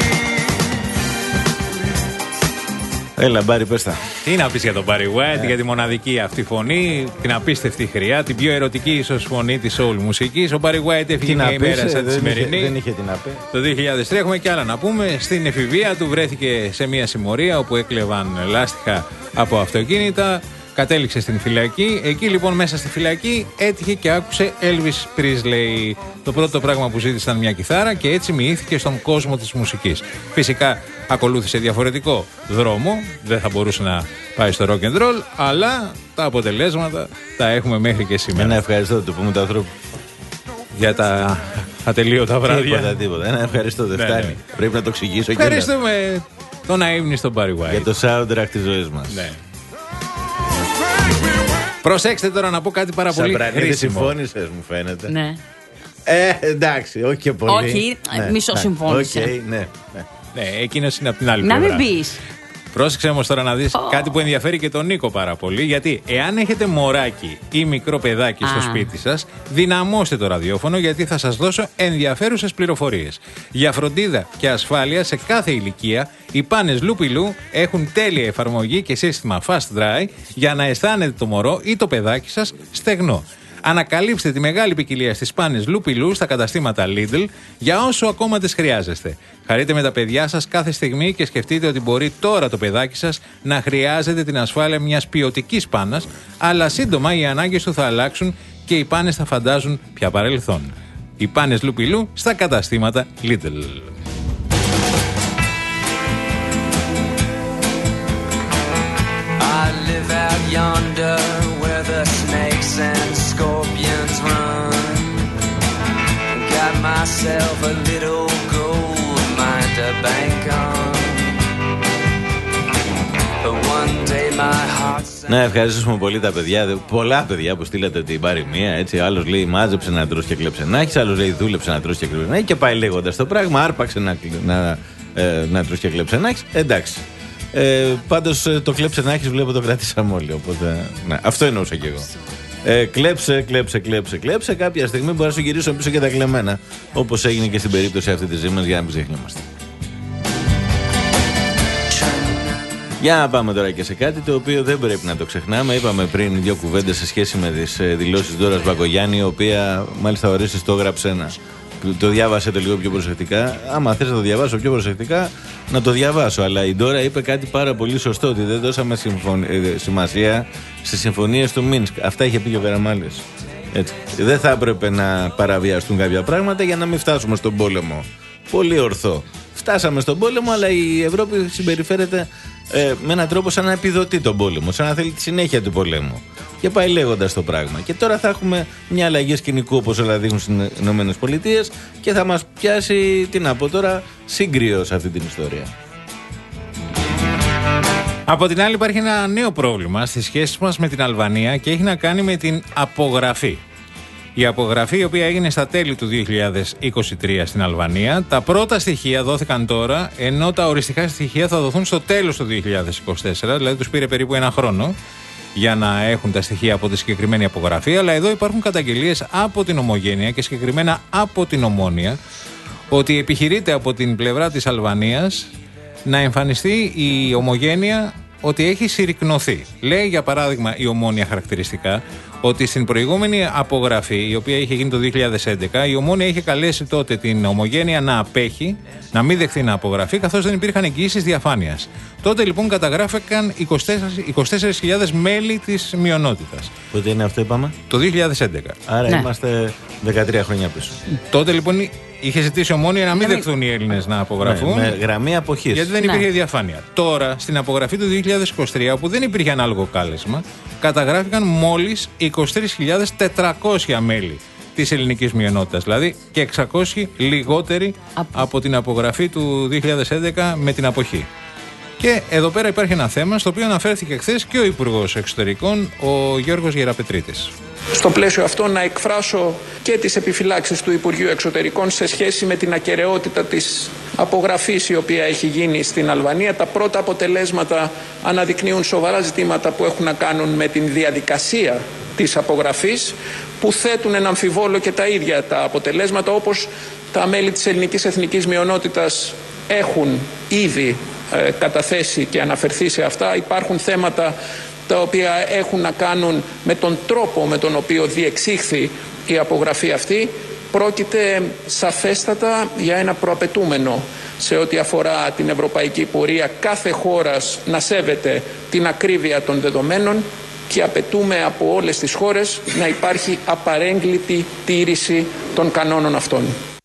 Έλα, Μπάρι, πες τα. Τι να πεις για τον Barry White, yeah. για τη μοναδική αυτή φωνή, την απίστευτη χρειά, την πιο ερωτική ίσως φωνή της soul μουσικής. Ο Barry White έφυγε μια ημέρα σαν τη σημερινή. Δεν είχε τι να πει. Το δύο χιλιάδες τρία έχουμε και άλλα να πούμε. Στην εφηβεία του βρέθηκε σε μια συμμορία όπου έκλεβαν λάστιχα από αυτοκίνητα. Κατέληξε στην φυλακή. Εκεί λοιπόν μέσα στη φυλακή έτυχε και άκουσε Elvis Presley. Το πρώτο πράγμα που ζήτησε ήταν μια κιθάρα και έτσι μοιήθηκε στον κόσμο της μουσικής. Φυσικά ακολούθησε διαφορετικό δρόμο. Δεν θα μπορούσε να πάει στο rock and roll, αλλά τα αποτελέσματα τα έχουμε μέχρι και σήμερα. Ένα ευχαριστώ του πούμε του ανθρώπου. Για τα ατελείωτα βράδια. Τίποτα, τίποτα. Ένα ευχαριστώ δεν ναι, φτάνει. ναι. Πρέπει να το εξηγήσω. Ευχαριστούμε τον αείμνη στον Barry White. Για το soundtrack της ζωής μας. Ναι. Προσέξτε τώρα να πω κάτι πάρα πολύ χρήσιμο. χρήσιμο. Συμφώνησες, μου φαίνεται. Ναι. Ε, εντάξει, όχι και πολύ. Όχι, ναι, μισό συμφώνησε. Okay, ναι, ναι. Ναι, εκείνος είναι από την άλλη να πλευρά. Να μην πεις. Πρόσεξε όμως τώρα να δεις Oh. κάτι που ενδιαφέρει και τον Νίκο πάρα πολύ. Γιατί εάν έχετε μωράκι ή μικρό παιδάκι στο Ah. σπίτι σας, δυναμώστε το ραδιόφωνο γιατί θα σας δώσω ενδιαφέρουσες πληροφορίες. Για φροντίδα και ασφάλεια σε κάθε ηλικία, οι πάνες Λουπιλού έχουν τέλεια εφαρμογή και σύστημα Fast Dry για να αισθάνετε το μωρό ή το παιδάκι σας στεγνό. Ανακαλύψτε τη μεγάλη ποικιλία στις πάνες Λουπιλού στα καταστήματα Lidl για όσο ακόμα τις χρειάζεστε. Χαρείτε με τα παιδιά σας κάθε στιγμή και σκεφτείτε ότι μπορεί τώρα το παιδάκι σας να χρειάζεται την ασφάλεια μιας ποιοτικής πάνας, αλλά σύντομα οι ανάγκες του θα αλλάξουν και οι πάνες θα φαντάζουν πια παρελθόν. Οι πάνες Λουπιλού στα καταστήματα Lidl. I live out yonder where the snakes and scorpions run. Got myself a little gold mine to bank on. But one day my heart's... Να ευχαριστήσουμε πολύ τα παιδιά, πολλά παιδιά που στείλατε την παροιμία. Έτσι, άλλος λέει μάζεψε να τρως και κλέψε να έχεις, άλλος λέει δούλεψε να τρως και κλέψε να έχεις και πάει λέγοντας το πράγμα, άρπαξε να, να, ε, να τρως και κλέψε να έχεις. Εντάξει. Ε, πάντως το κλέψε να έχεις βλέπω το κρατήσαμε όλοι. Οπότε, ναι, αυτό εννοούσα κι εγώ. Ε, κλέψε, κλέψε, κλέψε, κλέψε. Κάποια στιγμή μπορεί να σου γυρίσουν πίσω και τα κλεμμένα. Όπως έγινε και στην περίπτωση αυτή της ζήμας, για να μην ξεχνιόμαστε. Για να πάμε τώρα και σε κάτι το οποίο δεν πρέπει να το ξεχνάμε. Είπαμε πριν δύο κουβέντες σε σχέση με τις δηλώσεις Ντόρας Μπακογιάννη, η οποία μάλιστα ορίσεις το έγραψε ένα. Το διάβασε το λίγο πιο προσεκτικά. Άμα θες να το διαβάσω πιο προσεκτικά, να το διαβάσω. Αλλά η Ντόρα είπε κάτι πάρα πολύ σωστό, ότι δεν δώσαμε συμφων... σημασία στις συμφωνίες του Μίνσκ. Αυτά είχε πει και ο Καραμάλης. Έτσι. Δεν θα έπρεπε να παραβιαστούν κάποια πράγματα για να μην φτάσουμε στον πόλεμο. Πολύ ορθό. Φτάσαμε στον πόλεμο, αλλά η Ευρώπη συμπεριφέρεται ε, με έναν τρόπο σαν να επιδοτεί τον πόλεμο, σαν να θέλει τη συνέχεια του πολέμου. Και πάει λέγοντας το πράγμα. Και τώρα θα έχουμε μια αλλαγή σκηνικού, όπως όλα δείχνουν στις ΗΠΑ, και θα μας πιάσει, τι να πω τώρα, σύγκριο σε αυτή την ιστορία. Από την άλλη, υπάρχει ένα νέο πρόβλημα στις σχέσεις μας με την Αλβανία και έχει να κάνει με την απογραφή. Η απογραφή, η οποία έγινε στα τέλη του δύο χιλιάδες είκοσι τρία στην Αλβανία, τα πρώτα στοιχεία δόθηκαν τώρα, ενώ τα οριστικά στοιχεία θα δοθούν στο τέλος του δύο χιλιάδες είκοσι τέσσερα, δηλαδή τους πήρε περίπου ένα χρόνο για να έχουν τα στοιχεία από τη συγκεκριμένη απογραφή. Αλλά εδώ υπάρχουν καταγγελίες από την Ομογένεια και συγκεκριμένα από την Ομόνοια, ότι επιχειρείται από την πλευρά της Αλβανίας να εμφανιστεί η Ομογένεια ότι έχει συρρικνωθεί. Λέει για παράδειγμα η Ομόνοια χαρακτηριστικά ότι στην προηγούμενη απογραφή, η οποία είχε γίνει το δύο χιλιάδες έντεκα, η Ομόνοια είχε καλέσει τότε την Ομογένεια να απέχει, να μην δεχθεί να απογραφεί, καθώς δεν υπήρχαν εγγυήσεις διαφάνειας. Τότε λοιπόν καταγράφηκαν είκοσι τέσσερις χιλιάδες μέλη της μειονότητας. Πότε είναι αυτό, είπαμε? Το δύο χιλιάδες έντεκα. Άρα ναι. Είμαστε δεκατρία χρόνια πίσω. Τότε λοιπόν είχε ζητήσει η Ομόνοια να μην δεχθούν οι Έλληνες να απογραφούν. Ναι, με γραμμή αποχής. Γιατί δεν υπήρχε ναι. διαφάνεια. Τώρα, στην απογραφή του δύο χιλιάδες είκοσι τρία, όπου δεν υπήρχε ανάλογο κάλεσμα, καταγράφηκαν μόλις είκοσι τρεις χιλιάδες τετρακόσια μέλη της ελληνικής μειονότητας. Δηλαδή και εξακόσιοι λιγότεροι από... από την απογραφή του δύο χιλιάδες έντεκα με την αποχή. Και εδώ πέρα υπάρχει ένα θέμα στο οποίο αναφέρθηκε χθες και ο Υπουργός Εξωτερικών, ο Γιώργος Γεραπετρίτης. Στο πλαίσιο αυτό να εκφράσω και τις επιφυλάξεις του Υπουργείου Εξωτερικών σε σχέση με την ακεραιότητα της απογραφής η οποία έχει γίνει στην Αλβανία. Τα πρώτα αποτελέσματα αναδεικνύουν σοβαρά ζητήματα που έχουν να κάνουν με την διαδικασία της απογραφής, που θέτουν ένα αμφιβόλο και τα ίδια τα αποτελέσματα, όπως τα μέλη της ελληνικής εθνικής μειονότητας έχουν ήδη ε, καταθέσει και αναφερθεί σε αυτά. Υπάρχουν θέματα τα οποία έχουν να κάνουν με τον τρόπο με τον οποίο διεξήχθη η απογραφή αυτή. Πρόκειται σαφέστατα για ένα προαπαιτούμενο σε ό,τι αφορά την ευρωπαϊκή πορεία κάθε χώρας να σέβεται την ακρίβεια των δεδομένων, και απαιτούμε από όλες τις χώρες να υπάρχει απαρέγκλητη τήρηση των κανόνων αυτών.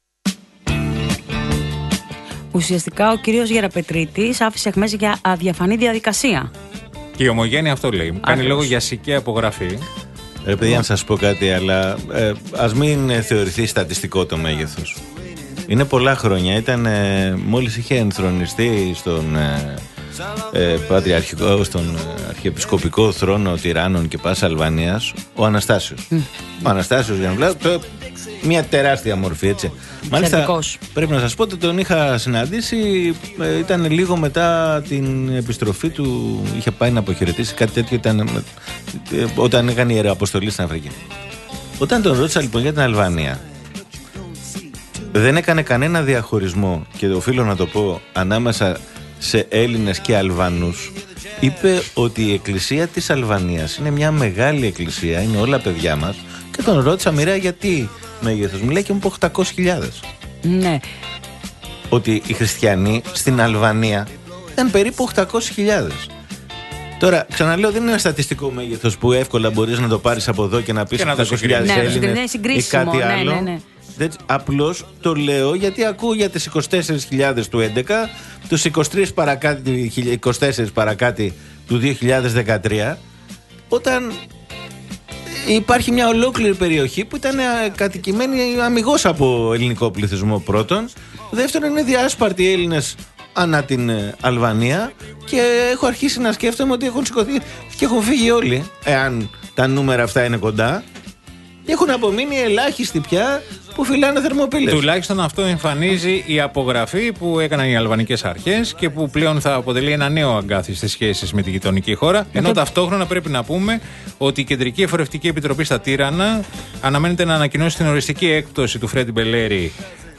Ουσιαστικά ο κύριος Γεραπετρίτης άφησε αιχμές για αδιαφανή διαδικασία. Και η Ομογένεια αυτό λέει. Μου κάνει λόγο για σικαία απογραφή. Ρε παιδιά, να σας πω κάτι, αλλά ε, ας μην θεωρηθεί στατιστικό το μέγεθος. Είναι πολλά χρόνια. Ήταν, ε, μόλις είχε ενθρονιστεί στον ε, ε, πατριαρχικό, στον ε, αρχιεπισκοπικό θρόνο Τυράννων και Πας Αλβανίας, ο Αναστάσιος. Mm. Ο Αναστάσιος, για να βλέπω, μια τεράστια μορφή, έτσι. Μάλιστα, πρέπει να σας πω ότι τον είχα συναντήσει, ε, ήταν λίγο μετά την επιστροφή του, είχε πάει να αποχαιρετήσει, κάτι τέτοιο ήταν, ε, όταν έκανε ιεραποστολή στην Αφρική. Όταν τον ρώτησα λοιπόν για την Αλβανία, δεν έκανε κανένα διαχωρισμό, και οφείλω να το πω, ανάμεσα σε Έλληνες και Αλβανούς. Είπε ότι η εκκλησία της Αλβανίας είναι μια μεγάλη εκκλησία, είναι όλα παιδιά μας, και τον ρώτησα, μοιραία, γιατί μέγεθος? Μου λέει και μου πω οκτακόσιες χιλιάδες. Ναι. Ότι οι χριστιανοί στην Αλβανία ήταν περίπου οκτακόσιες χιλιάδες. Τώρα, ξαναλέω, δεν είναι ένα στατιστικό μέγεθος που εύκολα μπορείς να το πάρεις από εδώ και να πεις οκτακόσιες χιλιάδες ναι, Έλληνες ή κάτι άλλο. Ναι, ναι, ναι. Απλώς το λέω γιατί ακούω για τις είκοσι τέσσερις χιλιάδες του έντεκα, τους είκοσι τρεις παρακάτι, είκοσι τέσσερις παρακάτι του δύο χιλιάδες δεκατρία, όταν υπάρχει μια ολόκληρη περιοχή που ήταν κατοικημένη αμιγώς από ελληνικό πληθυσμό πρώτον. Δεύτερον, είναι διάσπαρτοι Έλληνες ανά την Αλβανία, και έχω αρχίσει να σκέφτομαι ότι έχουν σηκωθεί και έχουν φύγει όλοι, εάν τα νούμερα αυτά είναι κοντά. Έχουν απομείνει ελάχιστοι πια που που φυλάνε θερμοπύλες. Τουλάχιστον αυτό εμφανίζει η απογραφή που έκαναν οι αλβανικές αρχές και που πλέον θα αποτελεί ένα νέο αγκάθι στις σχέσεις με τη γειτονική χώρα. Ενώ το... ταυτόχρονα πρέπει να πούμε ότι η Κεντρική Εφορευτική Επιτροπή στα Τύρανα αναμένεται να ανακοινώσει την οριστική έκπτωση του Φρέντι Μπελέρη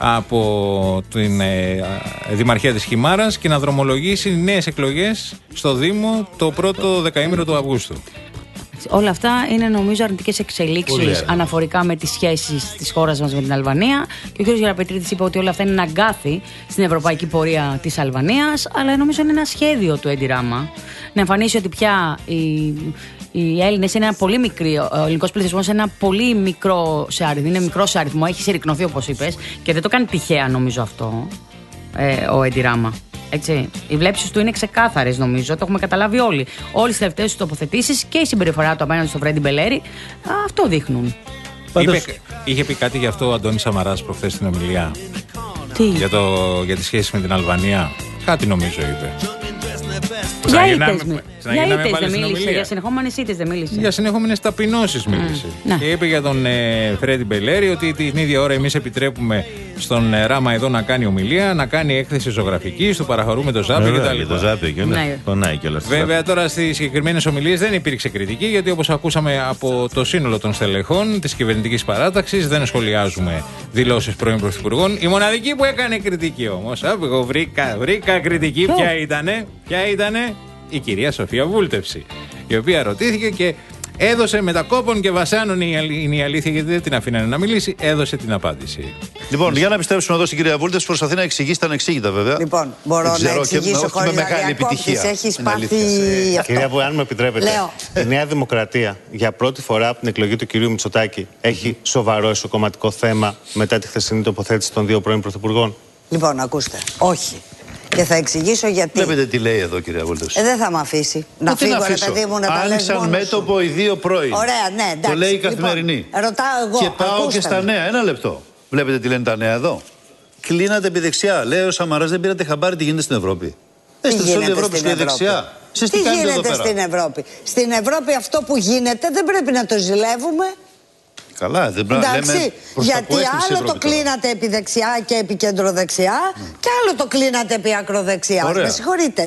από την ε, Δημαρχία της Χιμάρας και να δρομολογήσει νέες εκλογές στο Δήμο το πρώτο δεκαήμερο του Αυγούστου. Όλα αυτά είναι νομίζω αρνητικές εξελίξεις αναφορικά με τις σχέσεις της χώρας μας με την Αλβανία. Και ο κ. Γεραπετρίτης είπε ότι όλα αυτά είναι ένα αγκάθι στην ευρωπαϊκή πορεία της Αλβανίας. Αλλά νομίζω είναι ένα σχέδιο του Έντι Ράμα να εμφανίσει ότι πια οι, οι Έλληνες είναι ένα πολύ μικρή, ο ελληνικός πληθυσμός είναι ένα πολύ μικρό σε αριθμό, είναι μικρό σε αριθμό, έχει συρρικνωθεί όπως είπες. Και δεν το κάνει τυχαία νομίζω αυτό ε, ο Έντι Ράμα. Έτσι. Οι βλέψεις του είναι ξεκάθαρες νομίζω, το έχουμε καταλάβει όλοι. Όλες τις τελευταίες του τοποθετήσεις και η συμπεριφορά του απέναντι στο Φρέντι Μπελέρη αυτό δείχνουν. Είπε, είχε πει κάτι γι' αυτό ο Αντώνης Σαμαράς προχθές στην ομιλία. Τι? Για, το, για τις σχέσεις με την Αλβανία. Κάτι νομίζω είπε. Για ήττες δεν μίλησε, για συνεχόμενες ήττες δεν μίλησε. Για συνεχόμενες ταπεινώσεις μίλησε. Mm. Και είπε για τον ε, Φρέντι Μπελέρη ότι την ίδια ώρα εμείς επιτρέπουμε στον ε, Ράμα εδώ να κάνει ομιλία, να κάνει έκθεση ζωγραφική, του παραχωρούμε το ζάπιο κτλ. Το ζάπιο και πονάει κιόλας. Βέβαια τώρα στις συγκεκριμένες ομιλίες δεν υπήρξε κριτική, γιατί όπως ακούσαμε από το σύνολο των στελεχών της κυβερνητικής παράταξης δεν σχολιάζουμε δηλώσεις πρώην πρωθυπουργών. Η μοναδική που έκανε κριτική όμως, εγώ βρήκα, βρήκα κριτική, ποια ήτανε, ποια ήτανε η κυρία Σοφία Βούλτευση, η οποία ρωτήθηκε και έδωσε με τα κόπων και βασάνων, είναι η αλήθεια, γιατί δεν την αφήνανε να μιλήσει, έδωσε την απάντηση. Λοιπόν, για να πιστέψουμε εδώ στην κυρία Βούλτευση, προσπαθεί να εξηγήσει τα ανεξήγητα βέβαια. Λοιπόν, μπορώ να εξηγήσω χωρίς να διακόπτεις. Έχεις πάθει αυτό. Κυρία Βούλτευση, αν μου επιτρέπετε, η Νέα Δημοκρατία για πρώτη φορά από την εκλογή του κυρίου Μητσοτάκη έχει σοβαρό εσωκομματικό θέμα μετά τη χθεσινή τοποθέτηση των δύο πρώην πρωθυπουργών. Λοιπόν, ακούστε, όχι. Και θα εξηγήσω γιατί. Βλέπετε τι λέει εδώ, κυρία Βούλτευση. Ε, δεν θα με αφήσει. Να φύγω, ρε παιδί μου, να τα λες άνοιξαν μέτωπο οι δύο πρώην. Ωραία, ναι, εντάξει. Το λέει η Καθημερινή. Λοιπόν, ρωτάω εγώ. Και πάω και στα νέα. Ένα λεπτό. Βλέπετε τι λένε τα νέα εδώ. Κλείνατε επί δεξιά. Λέει ο Σαμαράς, δεν πήρατε χαμπάρι τι γίνεται στην Ευρώπη. Έστε σε όλη την Ευρώπη στη δεξιά. Τι, τι γίνεται στην Ευρώπη. Στην Ευρώπη αυτό που γίνεται δεν πρέπει να το ζηλεύουμε. Καλά, δεν πρέπει να λέμε. Γιατί άλλο το κλείνατε επί δεξιά και επί κεντροδεξιά mm. και άλλο το κλείνατε επί ακροδεξιά. Με συγχωρείτε.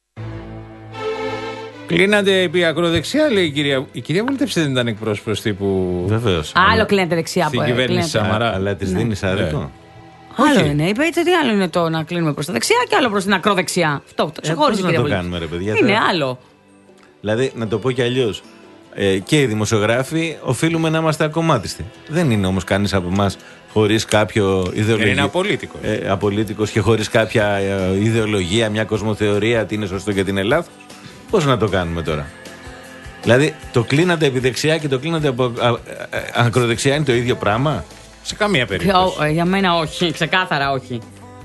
Κλείνατε επί ακροδεξιά, λέει η κυρία. Η κυρία Βούλτευση δεν ήταν εκπρόσωπος τύπου. Βεβαίως. Άλλο κλείνατε δεξιά. Στην κυβέρνηση Σαμαρά. Αλλά τη δίνει άδικο. Άλλο είναι. Είπε τι άλλο είναι το να κλείνουμε προς τα δεξιά και άλλο προς την ακροδεξιά. Αυτό το ξεχώρισε η κυρία Βούλτευση. Να το κάνουμε, ρε παιδιά. Είναι άλλο. Δηλαδή, να το πω κι αλλιώς. Ε, και οι δημοσιογράφοι οφείλουμε να είμαστε ακομμάτιστοι. Δεν είναι όμως κανείς από εμάς χωρίς κάποιο ιδεολογία. Είναι απολύτικος. Ε, απολύτικος και χωρίς κάποια ε, ιδεολογία, μια κοσμοθεωρία, τι είναι σωστό και τι είναι λάθος. Πώς να το κάνουμε τώρα. Δηλαδή, το κλείνατε επί δεξιά και το κλείνατε από α, α, α, ακροδεξιά είναι το ίδιο πράγμα. Σε καμία περίπτωση. Για, για μένα όχι, ξεκάθαρα όχι.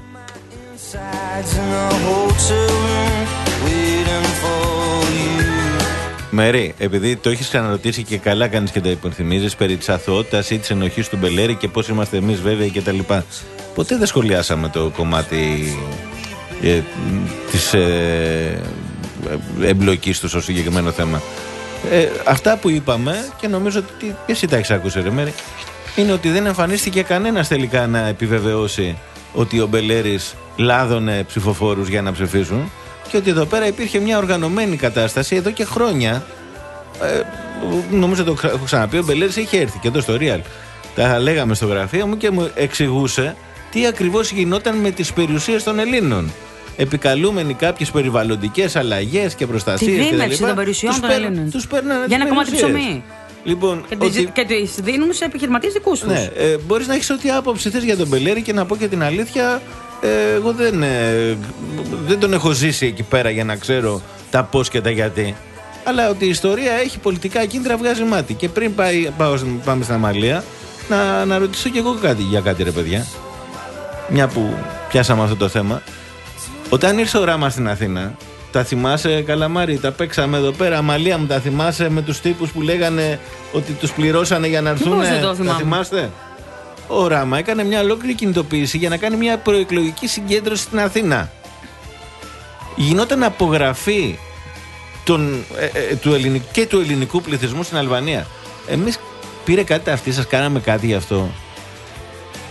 Μέρη, επειδή το έχεις ξαναρωτήσει και καλά κάνεις και τα υπενθυμίζεις περί της αθωότητας ή της ενοχής του Μπελέρη και πώς είμαστε εμείς βέβαιοι κτλ. Ποτέ δεν σχολιάσαμε το κομμάτι ε, της ε, εμπλοκής του στο συγκεκριμένο θέμα. Ε, αυτά που είπαμε, και νομίζω ότι και εσύ τα έχεις ακούσει, ρε Μέρη, είναι ότι δεν εμφανίστηκε κανένας τελικά να επιβεβαιώσει ότι ο Μπελέρης λάδωνε ψηφοφόρους για να ψηφίσουν. Και ότι εδώ πέρα υπήρχε μια οργανωμένη κατάσταση εδώ και χρόνια. Ε, νομίζω το έχω ξαναπεί. Ο Μπελέρης είχε έρθει και εδώ στο Real. Τα λέγαμε στο γραφείο μου και μου εξηγούσε τι ακριβώς γινόταν με τις περιουσίες των Ελλήνων. Επικαλούμενοι κάποιες περιβαλλοντικές αλλαγές και προστασίες. Τη δίμευση των περιουσιών των Ελλήνων. Τους παίρνανε για ένα κομμάτι ψωμί. Λοιπόν, και, ότι... και τις δίνουν σε επιχειρηματίες δικούς τους. Ναι, ε, μπορείς να έχεις ό,τι άποψη θες για τον Μπελέρη και να πω και την αλήθεια. Ε, εγώ δεν, ε, δεν τον έχω ζήσει εκεί πέρα για να ξέρω τα πώς και τα γιατί. Αλλά ότι η ιστορία έχει πολιτικά κίνητρα βγάζει μάτι. Και πριν πάει, πάω, πάμε στην Αμαλία, να, να ρωτήσω κι εγώ κάτι, για κάτι, ρε παιδιά. Μια που πιάσαμε αυτό το θέμα. Όταν ήρθε ο Ράμα στην Αθήνα, τα θυμάσαι, Καλαμάρη, τα παίξαμε εδώ πέρα. Αμαλία μου, τα θυμάσαι με τους τύπους που λέγανε ότι τους πληρώσανε για να έρθουν. Τα θυμάστε? Ο Ράμα έκανε μια ολόκληρη κινητοποίηση για να κάνει μια προεκλογική συγκέντρωση στην Αθήνα. Γινόταν απογραφή των, ε, ε, του ελληνικού, και του ελληνικού πληθυσμού στην Αλβανία. Εμείς πήρε κάτι αυτή, σας κάναμε κάτι γι' αυτό?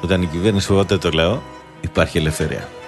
Όταν η κυβέρνηση φοβάται το λαό, υπάρχει ελευθερία.